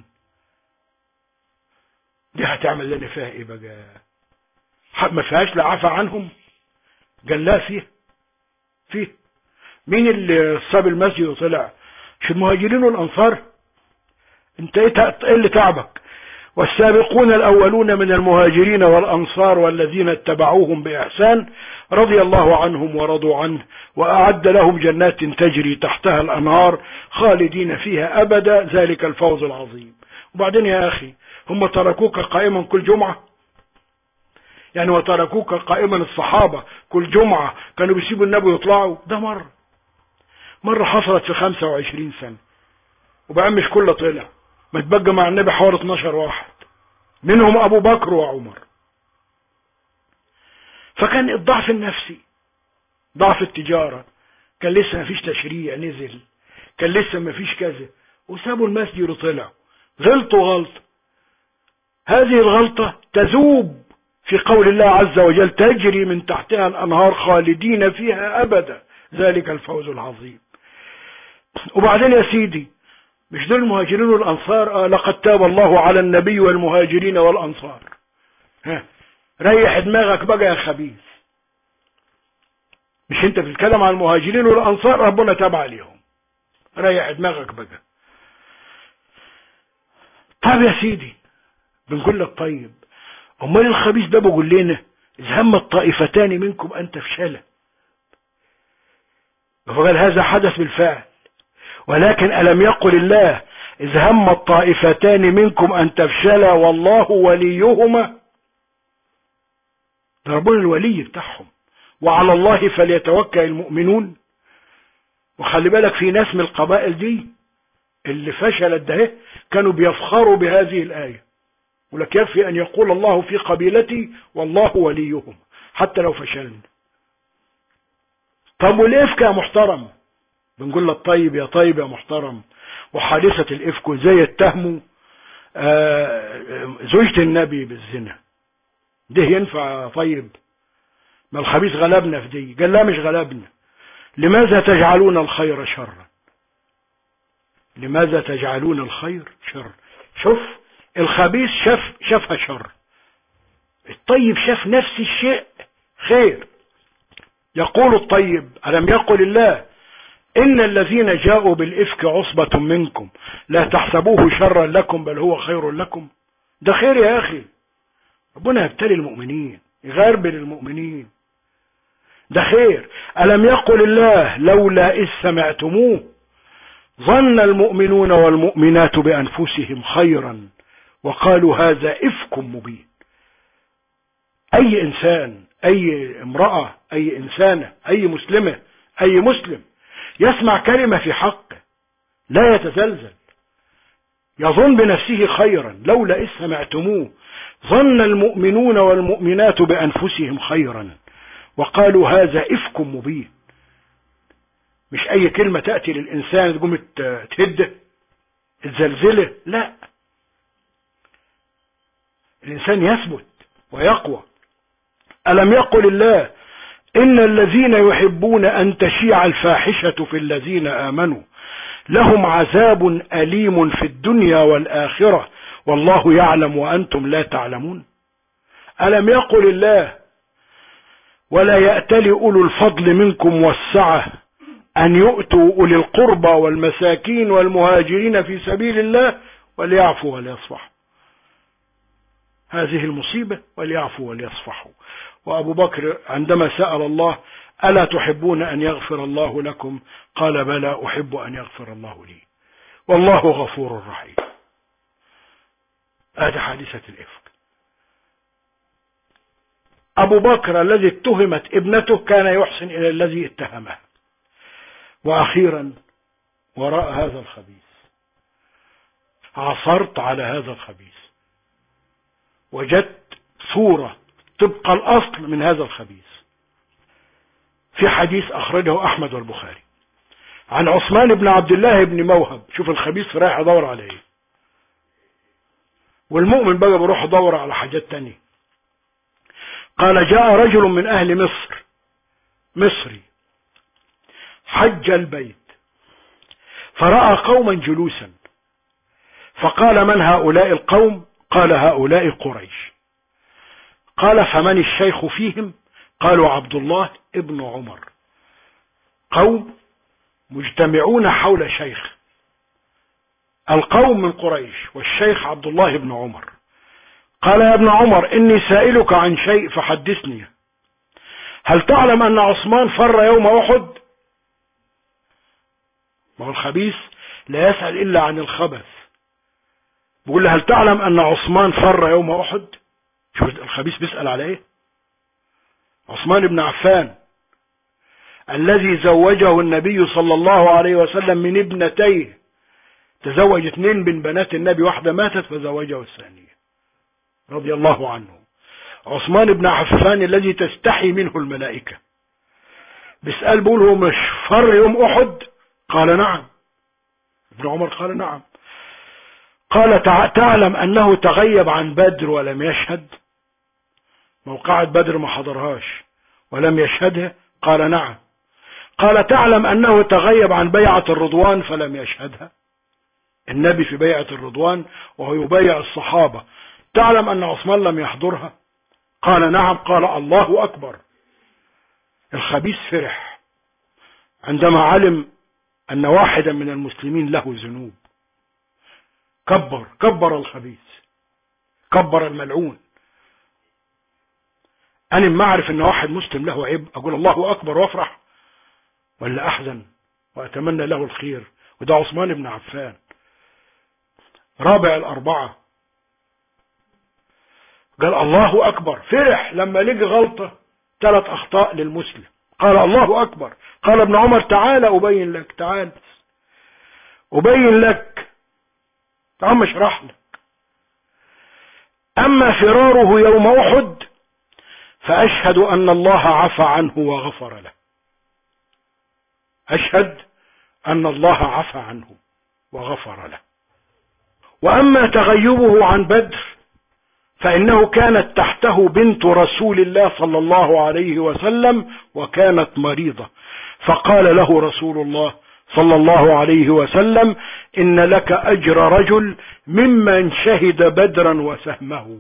A: دي هتعمل لنا فيها ايه بقى؟ ما فيهاش لا عفى عنهم؟ قال لا فيه فيه. مين اللي صاب المسجد وطلع؟ مش المهاجرين والانصار؟ انت ايه اللي تعبك؟ والسابقون الأولون من المهاجرين والأنصار والذين اتبعوهم بإحسان رضي الله عنهم ورضوا عنه وأعد لهم جنات تجري تحتها الأنهار خالدين فيها أبدا، ذلك الفوز العظيم. وبعدين يا أخي، هم تركوك قائما كل جمعة؟ يعني وتركوك قائما الصحابة كل جمعة كانوا بيسيبوا النبي يطلعوا؟ ده مرة مرة حصلت في خمسة وعشرين سنة، وبعد مش كله طلع، ما تبقى مع النبي حوالي اتناشر واحد، منهم ابو بكر وعمر. فكان الضعف النفسي، ضعف التجارة، كان لسه ما فيش تشريع نزل، كان لسه ما فيش كذا، وسابوا المسجد وطلعوا، غلطوا غلطة. هذه الغلطة تذوب في قول الله عز وجل تجري من تحتها الانهار خالدين فيها ابدا، ذلك الفوز العظيم. وبعدين يا سيدي، مش دول المهاجرين والأنصار؟ آه لقد تاب الله على النبي والمهاجرين والأنصار. ها ريح دماغك بقى يا خبيث، مش انت بتتكلم عن المهاجرين والأنصار؟ ربنا تاب عليهم، ريح دماغك بقى. طب يا سيدي، بنقول لك طيب، امال الخبيث ده بقول لنا إذ هم الطائفتان منكم أن تفشلا، فقال هذا حدث بالفعل. ولكن ألم يقل الله إذ هم الطائفتان منكم أن تفشلا والله وليهما؟ ربنا الولي بتاعهم، وعلى الله فليتوكل المؤمنون. وخلي بالك في ناس من القبائل دي اللي فشلت ده كانوا بيفخروا بهذه الآية، ولك يكفي أن يقول الله في قبيلتي والله وليهم حتى لو فشلنا. طب والإفك يا محترم؟ بنقول لك طيب يا طيب يا محترم. وحادثة الإفك زي اتهموا زوجة النبي بالزنا، ده ينفع طيب؟ ما الخبيث غلبنا في دي. قال لا مش غلبنا. لماذا تجعلون الخير شرا؟ لماذا تجعلون الخير شر؟ شوف الخبيث شاف شافها شر، الطيب شاف نفس الشيء خير. يقول الطيب ألم يقل الله إن الذين جاءوا بالإفك عصبة منكم لا تحسبوه شرا لكم بل هو خير لكم؟ ده خير يا أخي. ربنا يبتلي المؤمنين، يغربل المؤمنين، ده خير. ألم يقل الله لولا إذ سمعتموه ظن المؤمنون والمؤمنات بأنفسهم خيرا وقالوا هذا إفك مبين. أي إنسان، أي امرأة، أي إنسانة، أي مسلمة، أي مسلم يسمع كلمة في حق لا يتزلزل، يظن بنفسه خيرا. لولا إذ سمعتموه ظن المؤمنون والمؤمنات بأنفسهم خيرا وقالوا هذا إفك مبين. مش أي كلمة تأتي للإنسان تقوم تهده تزلزله، لا، الإنسان يثبت ويقوى. ألم يقل الله إن الذين يحبون أن تشيع الفاحشة في الذين آمنوا لهم عذاب أليم في الدنيا والآخرة والله يعلم وأنتم لا تعلمون؟ ألم يقل الله ولا يأتل أولو الفضل منكم والسعة أن يؤتوا أولي القربى والمساكين والمهاجرين في سبيل الله وليعفوا وليصفحوا؟ هذه المصيبة، وليعفوا وليصفحوا. وأبو بكر عندما سأل الله ألا تحبون أن يغفر الله لكم قال بلى أحب أن يغفر الله لي والله غفور رحيم. هذا حادثة الإفك. أبو بكر الذي اتهمت ابنته كان يحسن إلى الذي اتهمه. وأخيرا وراء هذا الخبيث عثرت على هذا الخبيث وجدت صورة طبق الأصل من هذا الخبيث في حديث أخرجه أحمد والبخاري عن عثمان بن عبد الله بن موهب. شوف الخبيث رايح يدور على ايه، والمؤمن بقى بيروح يدور على حاجات تانية. قال جاء رجل من أهل مصر مصري حج البيت فرأى قوما جلوسا فقال من هؤلاء القوم؟ قال هؤلاء قريش. قال فمن الشيخ فيهم؟ قالوا عبد الله ابن عمر. قوم مجتمعون حول شيخ، القوم من قريش والشيخ عبد الله بن عمر. قال يا ابن عمر إني سائلك عن شيء فحدثني. هل تعلم أن عثمان فر يوم أحد؟ ما هو الخبيث لا يسأل إلا عن الخبث. بيقول له هل تعلم أن عثمان فر يوم أحد؟ شوف الخبيث بيسأل على إيه. عثمان بن عفان الذي زوجه النبي صلى الله عليه وسلم من ابنتيه، تزوج اثنين من بنات النبي، واحدة ماتت فزوجه الثانية رضي الله عنه. عثمان بن عفان الذي تستحي منه الملائكة بيسأل بيقول هو مش فر يوم أحد؟ قال نعم. ابن عمر قال نعم. قال تعلم أنه تغيب عن بدر ولم يشهد؟ موقعة بدر ما حضرهاش ولم يشهدها؟ قال نعم. قال تعلم أنه تغيب عن بيعة الرضوان فلم يشهدها؟ النبي في بيعة الرضوان وهو يبايع الصحابة، تعلم أن عثمان لم يحضرها؟ قال نعم. قال الله أكبر. الخبيث فرح عندما علم أن واحدا من المسلمين له ذنوب، كبر كبر الخبيث، كبر الملعون. أنا ما أعرف أن واحد مسلم له عيب أقول الله أكبر وأفرح، ولا أحزن وأتمنى له الخير؟ وده عثمان بن عفان رابع الأربعة، قال الله أكبر، فرح لما لقي غلطة ثلاث أخطاء للمسلم قال الله أكبر. قال ابن عمر تعال أبين لك، تعال أبين لك، تعال اشرح لك. أما فراره يوم أحد فأشهد أن الله عفى عنه وغفر له، أشهد أن الله عفى عنه وغفر له. وأما تغيبه عن بدر فإنه كانت تحته بنت رسول الله صلى الله عليه وسلم وكانت مريضة، فقال له رسول الله صلى الله عليه وسلم إن لك أجر رجل ممن شهد بدرا وسهمه،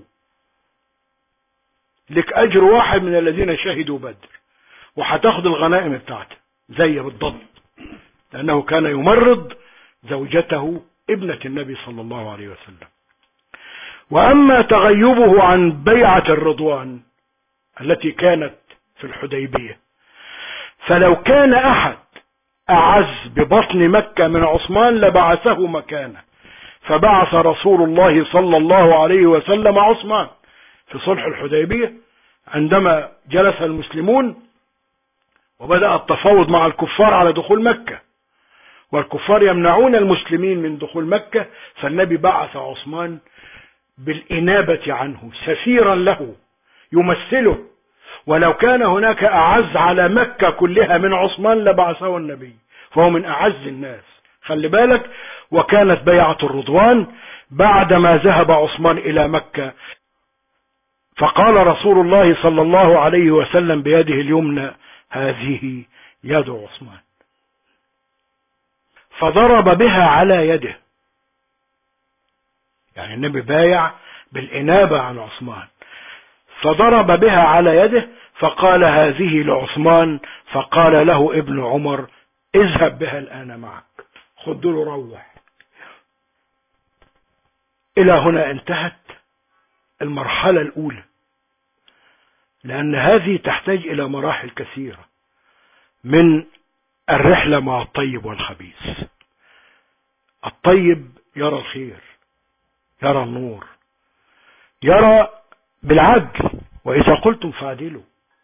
A: لك أجر واحد من الذين شهدوا بدر وهتاخد الغنائم بتاعته زي بالضبط، لأنه كان يمرض زوجته ابنة النبي صلى الله عليه وسلم. وأما تغيبه عن بيعة الرضوان التي كانت في الحديبية فلو كان أحد أعز ببطن مكة من عثمان لبعثه مكانه، فبعث رسول الله صلى الله عليه وسلم عثمان في صلح الحديبية عندما جلس المسلمون وبدأ التفاوض مع الكفار على دخول مكة، والكفار يمنعون المسلمين من دخول مكة، فالنبي بعث عثمان بالإنابة عنه سفيرا له يمثله، ولو كان هناك أعز على مكة كلها من عثمان لبعثه النبي، فهو من أعز الناس. خلي بالك. وكانت بيعة الرضوان بعدما ذهب عثمان إلى مكة، فقال رسول الله صلى الله عليه وسلم بيده اليمنى هذه يد عثمان، فضرب بها على يده، يعني النبي بايع بالإنابة عن عثمان، فضرب بها على يده فقال هذه لعثمان، فقال له ابن عمر اذهب بها الآن معك، خد له روح. إلى هنا انتهت المرحلة الأولى، لأن هذه تحتاج إلى مراحل كثيرة من الرحلة مع الطيب والخبيث. الطيب يرى الخير، يرى النور، يرى بالعدل، وإذا قلتم فاعدلوا،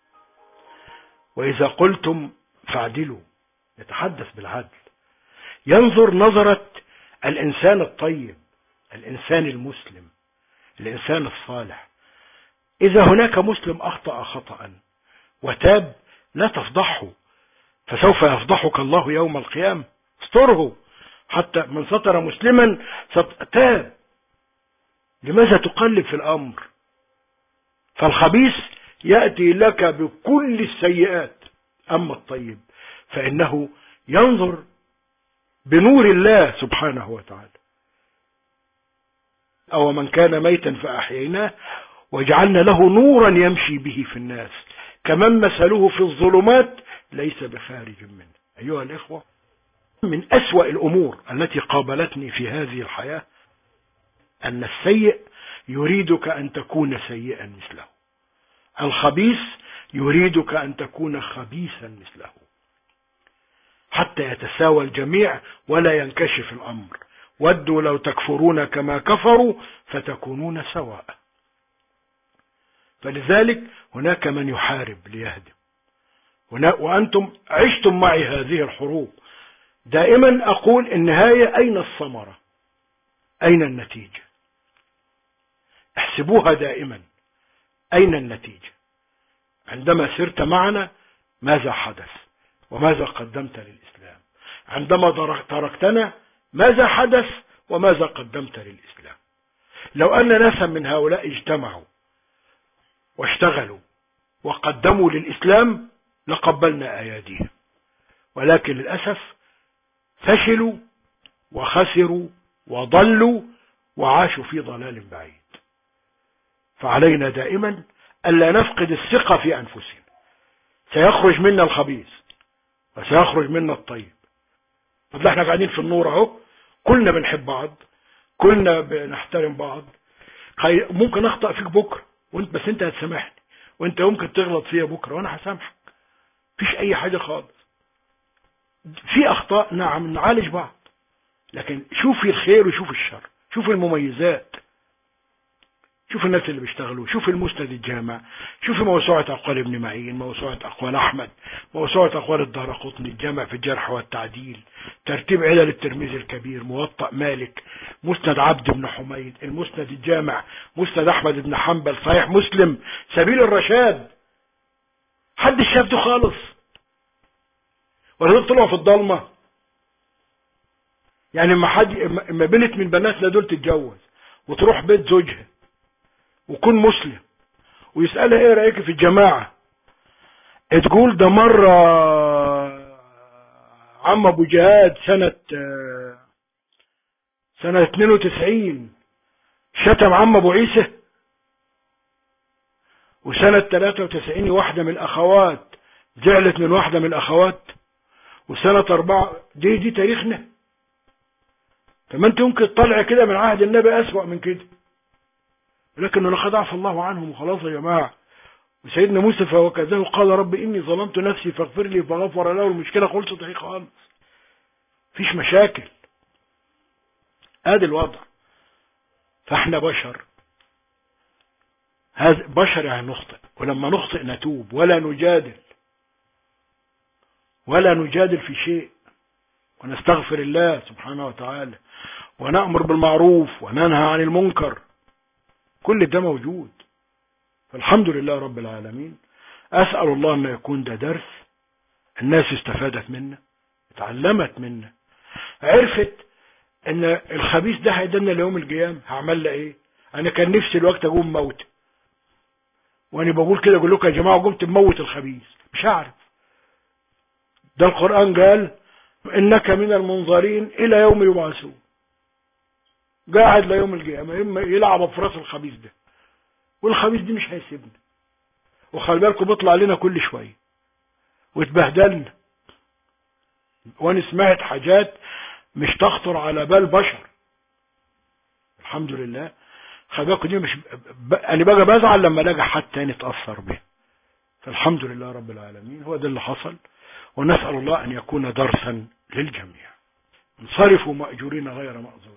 A: وإذا قلتم فاعدلوا، يتحدث بالعدل، ينظر نظرة الإنسان الطيب، الإنسان المسلم، الإنسان الصالح. إذا هناك مسلم أخطأ خطأ وتاب لا تفضحه، فسوف يفضحك الله يوم القيامة، استره، حتى من ستر مسلما تاب. لماذا تقلب في الأمر؟ فالخبيث يأتي لك بكل السيئات، أما الطيب فإنه ينظر بنور الله سبحانه وتعالى. أو من كان ميتا فأحييناه وجعلنا له نورا يمشي به في الناس كمن مثله في الظلمات ليس بخارج منه. أيها الإخوة، من أسوأ الأمور التي قابلتني في هذه الحياة أن السيء يريدك أن تكون سيئا مثله، الخبيث يريدك أن تكون خبيثا مثله، حتى يتساوى الجميع ولا ينكشف الأمر. ودوا لو تكفرون كما كفروا فتكونون سواء. فلذلك هناك من يحارب ليهدم، وأنتم عشتم معي هذه الحروب. دائما أقول النهاية أين الثمرة؟ أين النتيجة؟ احسبوها دائما، أين النتيجة؟ عندما سرت معنا ماذا حدث وماذا قدمت للإسلام؟ عندما تركتنا ماذا حدث وماذا قدمت للإسلام؟ لو أن ناسا من هؤلاء اجتمعوا واشتغلوا وقدموا للإسلام لقبلنا أياديهم، ولكن للأسف فشلوا وخسروا وضلوا وعاشوا في ضلال بعيد. فعلينا دائما ألا نفقد الثقة في أنفسنا. سيخرج منا الخبيث وسيخرج منا الطيب. طب احنا قاعدين في النور اهو، كلنا بنحب بعض، كلنا بنحترم بعض. ممكن اخطأ فيك بكره وانت بس انت هتسامحني، وانت يمكن تغلط فيها بكرة وانا هسامحك، مفيش اي حاجة خالص. في اخطاء نعم نعالج بعض، لكن شوفي الخير وشوف الشر، شوف المميزات، شوف الناس اللي بيشتغلوا، شوف المسند الجامع، شوف موسوعة أقوال ابن معين، موسوعة أقوال أحمد، موسوعة أقوال الدارقطني، الجامع في الجرح والتعديل، ترتيب علل الترمذي الكبير، موطأ مالك، مسند عبد بن حميد، المسند الجامع، مسند أحمد بن حنبل، صحيح مسلم، سبيل الرشاد. حد شاف ده خالص؟ ولا دول طلعوا في الضلمة؟ يعني ما حد ما بنت من بناتنا دول تتجوز وتروح بيت زوجها وكون مسلم ويسألها ايه رأيك في الجماعة، تقول ده مرة عم ابو جهاد سنة سنة اتنين وتسعين شتم عم ابو عيسى، وسنة تلاتة وتسعين واحدة من الاخوات زعلت من واحدة من الاخوات، وسنة اربعة دي دي تاريخنا. فما انت يمكن تطلع كده من عهد النبي اسوأ من كده، لكن لقد عفى الله عنهم وخلاص يا جماعة. وسيدنا موسى فوكزه قال رب إني ظلمت نفسي فاغفر لي فغفر له، المشكلة خلصت هي خالص، فيش مشاكل، ادي الوضع. فاحنا بشر، هذا بشر يعني نخطئ، ولما نخطئ نتوب ولا نجادل، ولا نجادل في شيء، ونستغفر الله سبحانه وتعالى، ونأمر بالمعروف وننهى عن المنكر، كل ده موجود. فالحمد لله رب العالمين. أسأل الله أن يكون ده درس الناس استفادت منه، اتعلمت منه، عرفت ان الخبيث ده هيدنا ليوم القيامة. هعمل له ايه؟ انا كان نفسي الوقت اقوم موت، وانا بقول كده اقول لكم يا جماعة قمت موت الخبيث، مش هعرف. ده القرآن قال انك من المنظرين الى يوم يبعثون، قاعد ليوم القيامة يلعب في راس الخبيث ده، والخبيث دي مش هيسيبنا. وخلي بالكم بيطلع لنا كل شوية واتبهدلنا، وانا سمعت حاجات مش تخطر على بال بشر. الحمد لله. خلي بالكم دي مش ب... انا بقى بزعل لما الاقي حد تاني اتاثر به. فالحمد لله رب العالمين، هو ده اللي حصل، ونسال الله ان يكون درسا للجميع. انصرفوا ماجورين غير مأجورين.